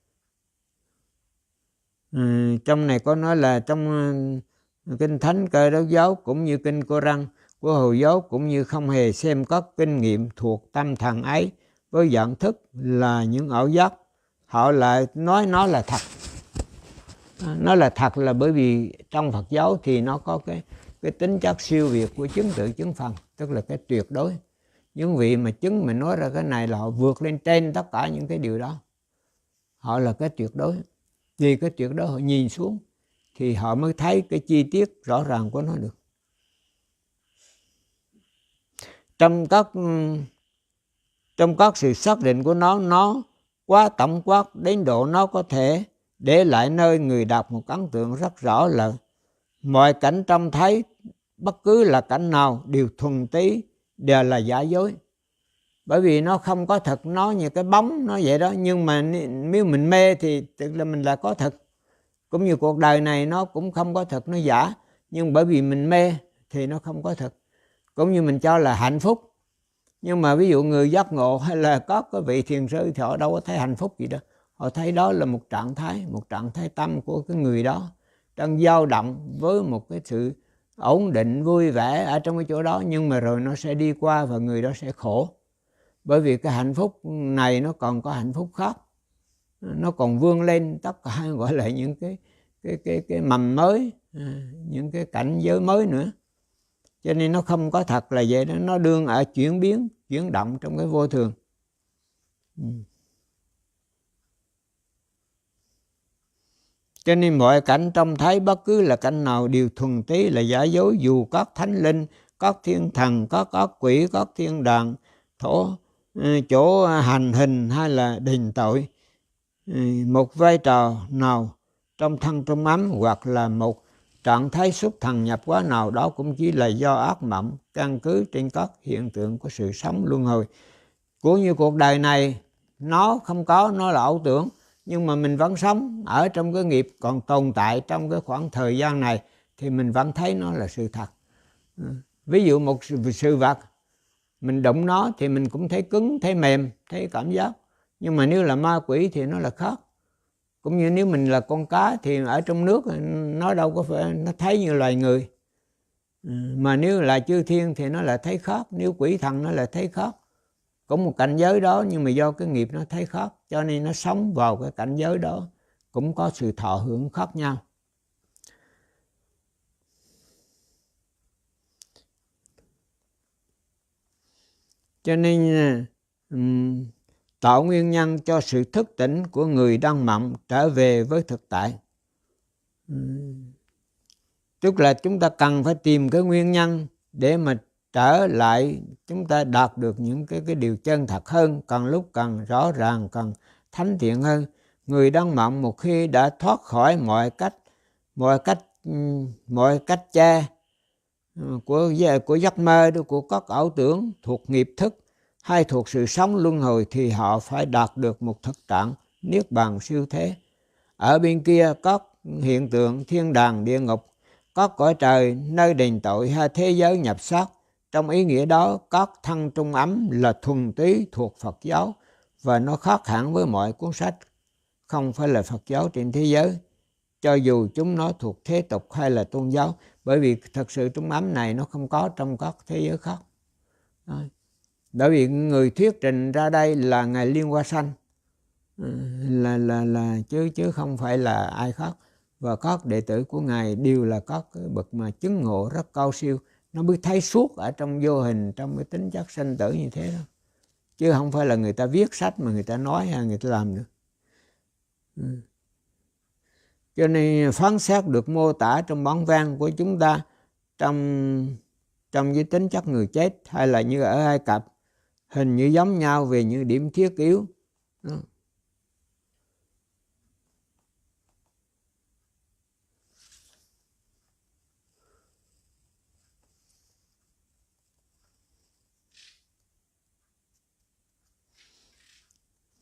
Ừ, trong này có nói là trong uh, kinh Thánh Cơ Đốc giáo cũng như kinh Cô-răng của Hồi giáo cũng như không hề xem các kinh nghiệm thuộc tâm thần ấy với dạng thức là những ảo giác, họ lại nói nó là thật. Nó là thật là bởi vì trong Phật giáo thì nó có cái cái tính chất siêu việt của chứng tự chứng phần, tức là cái tuyệt đối. Những vị mà chứng mình nói ra cái này là họ vượt lên trên tất cả những cái điều đó, họ là cái tuyệt đối. Vì cái tuyệt đối họ nhìn xuống thì họ mới thấy cái chi tiết rõ ràng của nó được. Trong các trong các sự xác định của nó, nó quá tổng quát đến độ nó có thể để lại nơi người đọc một ấn tượng rất rõ là mọi cảnh trông thấy, bất cứ là cảnh nào đều thuần túy, đều là giả dối. Bởi vì nó không có thật, nó như cái bóng nó vậy đó. Nhưng mà nếu mình mê thì tức là mình là có thật. Cũng như cuộc đời này nó cũng không có thật, nó giả. Nhưng bởi vì mình mê thì nó không có thật. Cũng như mình cho là hạnh phúc, nhưng mà ví dụ người giác ngộ hay là có cái vị thiền sư thì họ đâu có thấy hạnh phúc gì đâu. Họ thấy đó là một trạng thái, một trạng thái tâm của cái người đó đang dao động với một cái sự ổn định, vui vẻ ở trong cái chỗ đó. Nhưng mà rồi nó sẽ đi qua và người đó sẽ khổ. Bởi vì cái hạnh phúc này nó còn có hạnh phúc khác, nó còn vươn lên tất cả gọi là những cái cái cái cái mầm mới, những cái cảnh giới mới nữa. Cho nên nó không có thật là vậy đó, nó đương ở chuyển biến, chuyển động trong cái vô thường. Ừ. Cho nên mọi cảnh trông thấy bất cứ là cảnh nào đều thuần túy là giả dối, dù các thánh linh, các thiên thần, các ác quỷ, các thiên đàng, thổ, chỗ hành hình hay là đền tội, một vai trò nào trong thân trong ấm hoặc là một trạng thái xuất thần nhập hóa nào đó cũng chỉ là do ác mộng căn cứ trên các hiện tượng của sự sống luân hồi. Cũng như cuộc đời này nó không có, nó là ảo tưởng, nhưng mà mình vẫn sống ở trong cái nghiệp còn tồn tại trong cái khoảng thời gian này thì mình vẫn thấy nó là sự thật. Ví dụ một sự, sự vật mình đụng nó thì mình cũng thấy cứng, thấy mềm, thấy cảm giác. Nhưng mà nếu là ma quỷ thì nó là khác. Cũng như nếu mình là con cá thì ở trong nước nó đâu có phải nó thấy như loài người. Mà nếu là chư thiên thì nó là thấy khác, nếu quỷ thần nó là thấy khác. Cũng một cảnh giới đó nhưng mà do cái nghiệp nó thấy khác, cho nên nó sống vào cái cảnh giới đó cũng có sự thọ hưởng khác nhau. Cho nên um, tạo nguyên nhân cho sự thức tỉnh của người đang mộng trở về với thực tại. Um, tức là chúng ta cần phải tìm cái nguyên nhân để mà trở lại, chúng ta đạt được những cái, cái điều chân thật hơn, càng lúc càng rõ ràng, càng thánh thiện hơn. Người đang mộng một khi đã thoát khỏi mọi cách, mọi cách, mọi cách che của, của giấc mơ, của các ảo tưởng thuộc nghiệp thức hay thuộc sự sống luân hồi thì họ phải đạt được một thực trạng niết bàn siêu thế. Ở bên kia các hiện tượng thiên đàng, địa ngục, các cõi trời, nơi đền tội hay thế giới nhập xác, trong ý nghĩa đó các thân trung ấm là thuần túy thuộc Phật giáo và nó khác hẳn với mọi cuốn sách không phải là Phật giáo trên thế giới, cho dù chúng nó thuộc thế tục hay là tôn giáo. Bởi vì thật sự trung ấm này nó không có trong các thế giới khác. Bởi vì người thuyết trình ra đây là Ngài Liên Hoa Sanh, là là là chứ chứ không phải là ai khác. Và các đệ tử của Ngài đều là các cái bậc mà chứng ngộ rất cao siêu, nó mới thấy suốt ở trong vô hình, trong cái tính chất sanh tử như thế đó, chứ không phải là người ta viết sách mà người ta nói hay người ta làm được. Ừ. Cho nên phán xét được mô tả trong bản văn của chúng ta trong trong cái tính chất người chết hay là như ở Ai Cập, hình như giống nhau về những điểm thiết yếu. Đó.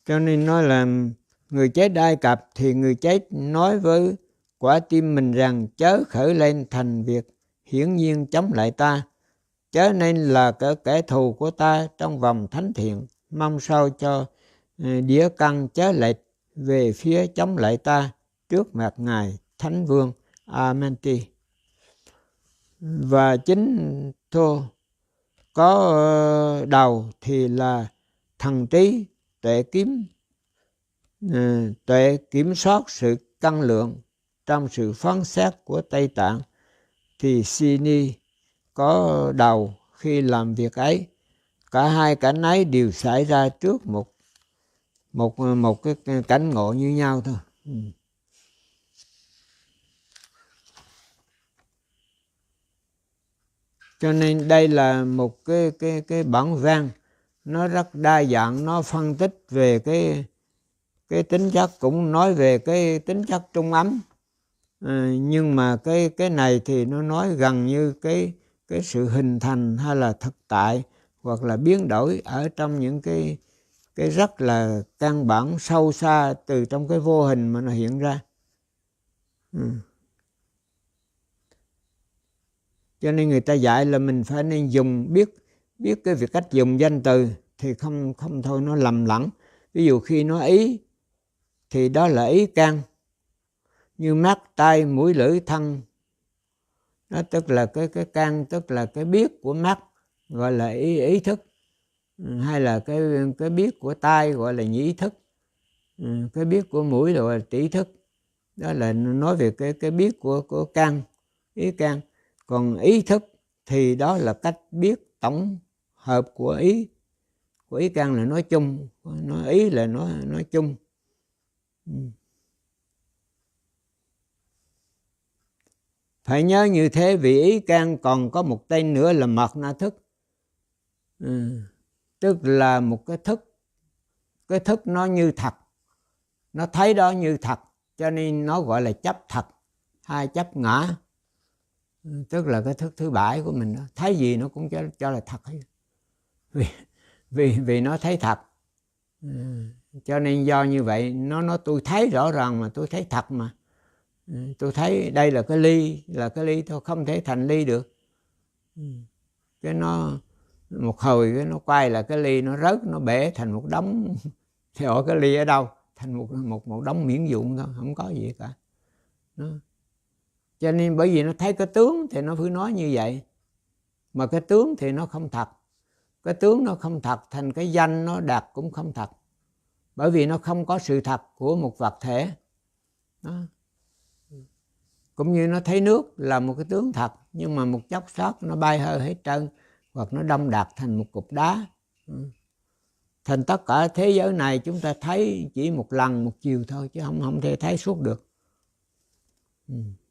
Cho nên nói là người chết Ai Cập thì người chết nói với quả tim mình rằng chớ khởi lên thành việc hiển nhiên chống lại ta, chớ nên là kẻ kẻ thù của ta trong vòng thánh thiện, mong sao cho đĩa căn chớ lệch về phía chống lại ta trước mặt Ngài Thánh Vương. Amen. Và chính thô có đầu thì là thần trí tuệ kiếm tuệ kiểm soát sự cân lượng trong sự phán xét của Tây Tạng, thì Sini có đầu khi làm việc ấy. Cả hai cảnh ấy đều xảy ra trước một một một cái cảnh ngộ như nhau thôi. Ừ. Cho nên đây là một cái cái cái bản văn nó rất đa dạng, nó phân tích về cái cái tính chất, cũng nói về cái tính chất trung ấm. À, nhưng mà cái cái này thì nó nói gần như cái cái sự hình thành hay là thực tại hoặc là biến đổi ở trong những cái cái rất là căn bản sâu xa từ trong cái vô hình mà nó hiện ra. Ừ. Cho nên người ta dạy là mình phải nên dùng biết biết cái việc cách dùng danh từ thì không không thôi nó lầm lẫn. Ví dụ khi nói ý thì đó là ý căn, như mắt, tai, mũi, lưỡi, thân, đó tức là cái cái căn, tức là cái biết của mắt gọi là ý ý thức, hay là cái cái biết của tai gọi là nhĩ thức, cái biết của mũi là gọi là tỷ thức. Đó là nói về cái cái biết của của căn, ý căn. Còn ý thức thì đó là cách biết tổng hợp của ý, của ý căn là nói chung, nói ý là nói nói chung. Phải nhớ như thế, vì ý căn còn có một tên nữa là mạt na thức. Ừ. Tức là một cái thức, cái thức nó như thật, nó thấy đó như thật, cho nên nó gọi là chấp thật hay chấp ngã. Tức là cái thức thứ bảy của mình đó, thấy gì nó cũng cho, cho là thật hết. Vì, vì, vì nó thấy thật. Ừ. Cho nên do như vậy nó nói tôi thấy rõ ràng mà tôi thấy thật mà. Ừ. Tôi thấy đây là cái ly, là cái ly thôi, không thể thành ly được. Ừ. Cái nó một hồi cái nó quay là cái ly nó rớt, nó bể thành một đống. Thì ở cái ly ở đâu? Thành một một một đống miễn dụng thôi, không có gì cả. Đó. Cho nên bởi vì nó thấy cái tướng thì nó phải nói như vậy. Mà cái tướng thì nó không thật. Cái tướng nó không thật, thành cái danh nó đạt cũng không thật. Bởi vì nó không có sự thật của một vật thể. Đó. Cũng như nó thấy nước là một cái tướng thật, nhưng mà một chốc sót nó bay hơi hết trơn, hoặc nó đông đặc thành một cục đá. Thành tất cả thế giới này chúng ta thấy chỉ một lần một chiều thôi, chứ không không thể thấy suốt được. Ừ.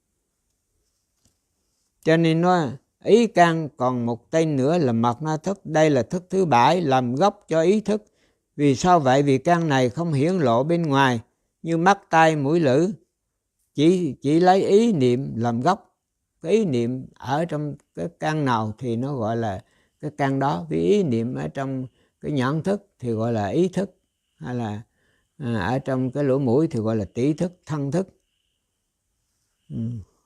Cho nên nói ý căn còn một tên nữa là mạt na thức. Đây là thức thứ bảy làm gốc cho ý thức. Vì sao vậy? Vì căn này không hiển lộ bên ngoài như mắt, tai, mũi, lưỡi, chỉ chỉ lấy ý niệm làm gốc. Cái ý niệm ở trong cái căn nào thì nó gọi là cái căn đó. Vì ý niệm ở trong cái nhãn thức thì gọi là ý thức, hay là à, ở trong cái lỗ mũi thì gọi là tỷ thức, thân thức. Ừ.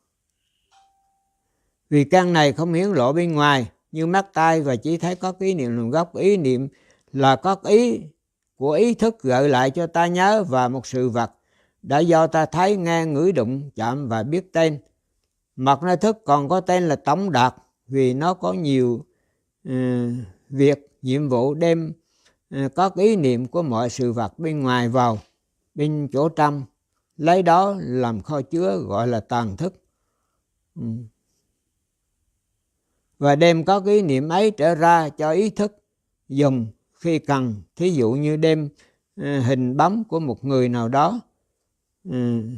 Vì căn này không hiển lộ bên ngoài như mắt, tai, và chỉ thấy có cái ý niệm làm gốc. Ý niệm là có ý của ý thức gợi lại cho ta nhớ và một sự vật đã do ta thấy, nghe, ngửi, đụng, chạm và biết tên. Mạt na thức còn có tên là tổng đạt, vì nó có nhiều uh, việc, nhiệm vụ đem uh, có ý niệm của mọi sự vật bên ngoài vào bên chỗ trong, lấy đó làm kho chứa gọi là tàng thức. Ừ. Và đem có ý niệm ấy trở ra cho ý thức dùng khi cần. Thí dụ như đem uh, hình bóng của một người nào đó uh,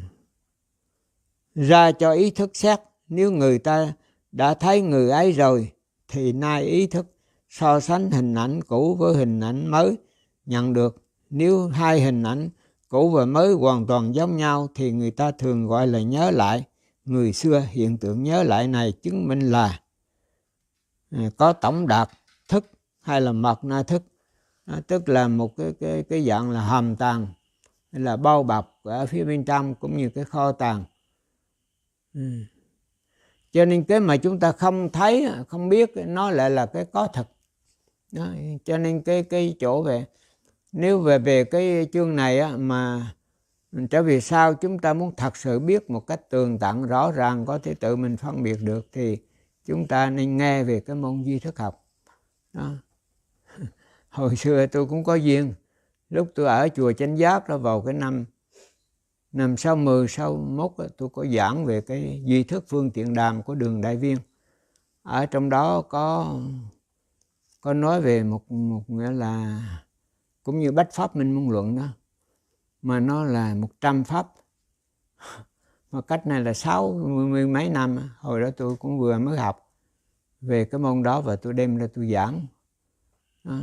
ra cho ý thức xét. Nếu người ta đã thấy người ấy rồi thì nay ý thức so sánh hình ảnh cũ với hình ảnh mới nhận được. Nếu hai hình ảnh cũ và mới hoàn toàn giống nhau thì người ta thường gọi là nhớ lại người xưa. Hiện tượng nhớ lại này chứng minh là có tổng đạt thức hay là mạt na thức. Đó, tức là một cái cái cái dạng là hòm tàng, là bao bọc ở phía bên trong cũng như cái kho tàng. Ừ. Cho nên cái mà chúng ta không thấy, không biết nó lại là cái có thật. Đó. Cho nên cái cái chỗ về, nếu về về cái chương này á, mà trở về sau chúng ta muốn thật sự biết một cách tường tận rõ ràng, có thể tự mình phân biệt được, thì chúng ta nên nghe về cái môn duy thức học. Đó. Hồi xưa tôi cũng có duyên, lúc tôi ở chùa Chánh Giác đó, vào cái năm năm sáu mươi, sáu mốt tôi có giảng về cái duy thức phương tiện đàm của Đường Đại Viên. Ở trong đó có có nói về một một nghĩa là cũng như Bách Pháp Minh Môn Luận đó, mà nó là một trăm pháp. Mà cách này là sáu mươi mấy năm, hồi đó tôi cũng vừa mới học về cái môn đó và tôi đem ra tôi giảng. Đó.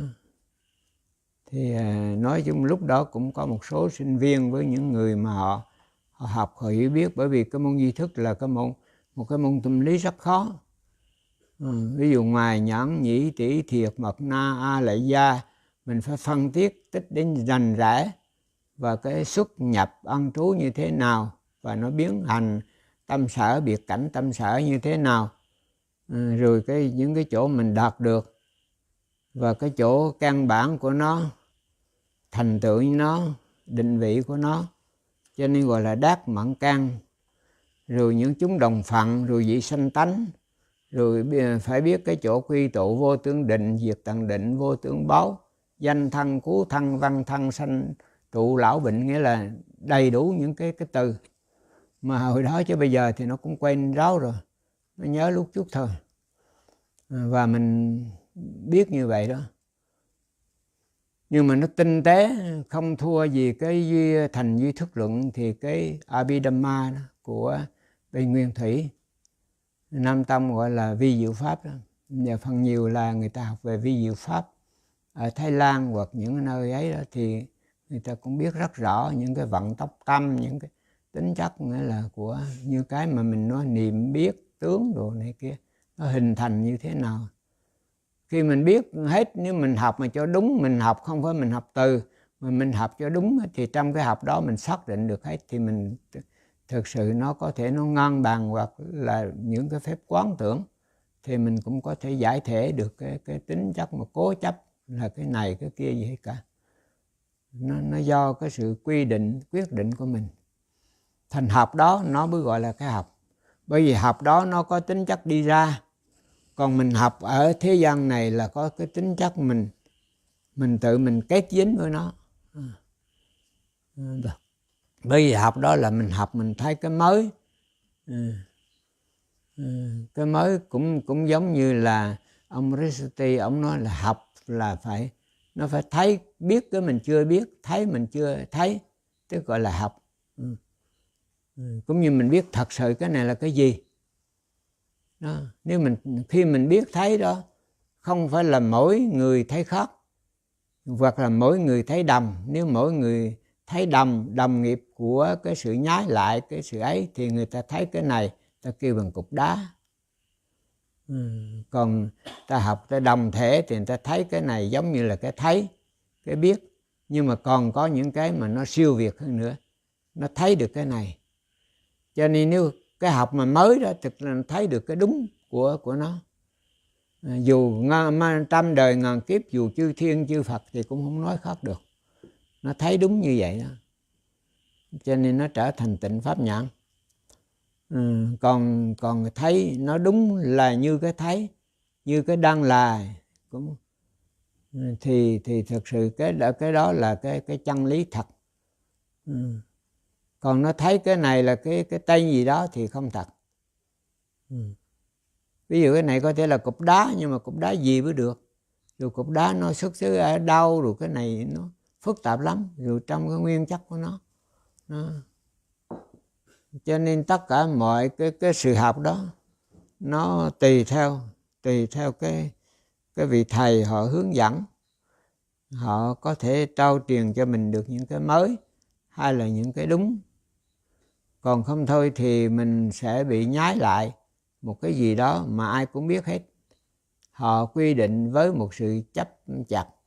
Thì nói chung lúc đó cũng có một số sinh viên với những người mà họ, họ học, họ hiểu biết, bởi vì cái môn duy thức là cái môn một cái môn tâm lý rất khó. Ừ, ví dụ ngoài nhẫn nhĩ tỷ thiệt mật na a lại gia, mình phải phân tích tích đến rành rẽ, và cái xuất nhập ân trú như thế nào, và nó biến hành tâm sở biệt cảnh tâm sở như thế nào, ừ, rồi cái những cái chỗ mình đạt được và cái chỗ căn bản của nó, thành tựu nó, định vị của nó, cho nên gọi là đắc mẫn căn. Rồi những chúng đồng phận, rồi vị sanh tánh, rồi phải biết cái chỗ quy tụ vô tướng định, diệt tận định, vô tướng báo, danh thân, cứu thân, văn thân, sanh trụ lão bệnh, nghĩa là đầy đủ những cái cái từ mà hồi đó, chứ bây giờ thì nó cũng quen ráo rồi, nó nhớ lúc chút thôi. Và mình biết như vậy đó. Nhưng mà nó tinh tế, không thua gì cái duy, thành duy thức luận thì cái Abhidhamma đó, của bên Nguyên Thủy, Nam Tông gọi là vi diệu pháp đó. Và phần nhiều là người ta học về vi diệu pháp ở Thái Lan hoặc những nơi ấy đó, thì người ta cũng biết rất rõ những cái vận tốc tâm, những cái tính chất nghĩa là của như cái mà mình nói niệm biết tướng đồ này kia, nó hình thành như thế nào. Khi mình biết hết, nếu mình học mà cho đúng, mình học không phải mình học từ, mà mình học cho đúng, thì trong cái học đó mình xác định được hết, thì mình thực sự nó có thể nó ngang bằng, hoặc là những cái phép quán tưởng, thì mình cũng có thể giải thể được cái, cái tính chất mà cố chấp là cái này cái kia gì hết cả. Nó, nó do cái sự quy định, quyết định của mình. Thành học đó nó mới gọi là cái học. Bởi vì học đó nó có tính chất đi ra. Còn mình học ở thế gian này là có cái tính chất mình mình tự mình kết dính với nó. Bởi vì học đó là mình học mình thấy cái mới. Cái mới cũng cũng giống như là ông Aristotle, ông nói là học là phải, nó phải thấy, biết cái mình chưa biết, thấy mình chưa thấy, tức gọi là học. Cũng như mình biết thật sự cái này là cái gì. Đó. Nếu mình khi mình biết thấy đó, không phải là mỗi người thấy khác, hoặc là mỗi người thấy đồng. Nếu mỗi người thấy đồng, đồng nghiệp của cái sự nhái lại cái sự ấy, thì người ta thấy cái này ta kêu bằng cục đá. Ừ. Còn ta học ta đồng thể thì người ta thấy cái này giống như là cái thấy, cái biết. Nhưng mà còn có những cái mà nó siêu việt hơn nữa, nó thấy được cái này. Cho nên nếu cái học mà mới đó, thực là thấy được cái đúng của của nó. À, dù ngàn, trăm đời ngàn kiếp, dù chư thiên chư Phật thì cũng không nói khác được. Nó thấy đúng như vậy đó. Cho nên nó trở thành tịnh pháp nhãn. Ừ, còn còn thấy nó đúng là như cái thấy, như cái đang là cũng thì thì thực sự cái đó cái đó là cái cái chân lý thật. Ừ. Còn nó thấy cái này là cái cái tên gì đó thì không thật. Ừ. Ví dụ cái này có thể là cục đá, nhưng mà cục đá gì mới được. Rồi cục đá nó xuất xứ ở đâu, rồi cái này nó phức tạp lắm, rồi trong cái nguyên chất của nó. Đó. Cho nên tất cả mọi cái cái sự học đó nó tùy theo tùy theo cái cái vị thầy họ hướng dẫn, họ có thể trao truyền cho mình được những cái mới hay là những cái đúng. Còn không thôi thì mình sẽ bị nhái lại một cái gì đó mà ai cũng biết hết. Họ quy định với một sự chấp chặt,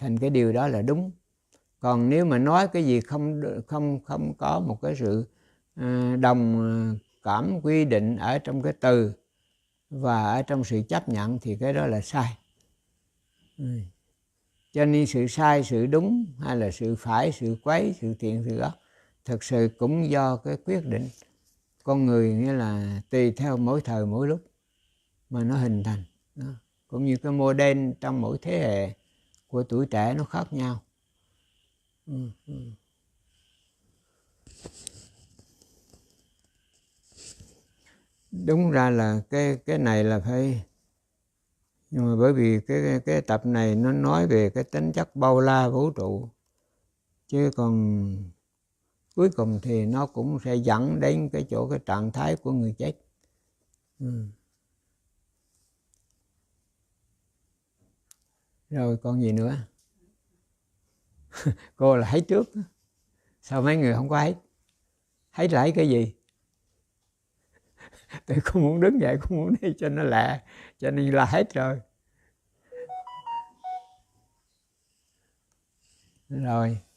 thành cái điều đó là đúng. Còn nếu mà nói cái gì không không không có một cái sự à, đồng cảm quy định ở trong cái từ và ở trong sự chấp nhận thì cái đó là sai. Ừ. Cho nên sự sai, sự đúng hay là sự phải, sự quấy, sự thiện, sự ác thực sự cũng do cái quyết định con người, nghĩa là tùy theo mỗi thời mỗi lúc mà nó hình thành. Đó. Cũng như cái model trong mỗi thế hệ của tuổi trẻ nó khác nhau. Ừ, ừ. Đúng ra là cái cái này là phải, nhưng mà bởi vì cái cái tập này nó nói về cái tính chất bao la vũ trụ, chứ còn cuối cùng thì nó cũng sẽ dẫn đến cái chỗ cái trạng thái của người chết. Ừ. Rồi còn gì nữa? Cô là hết trước. Sao mấy người không có hết? Hết lại cái gì? Tôi không muốn đứng dậy, không muốn đi cho nó lẹ, cho nên là hết rồi. Rồi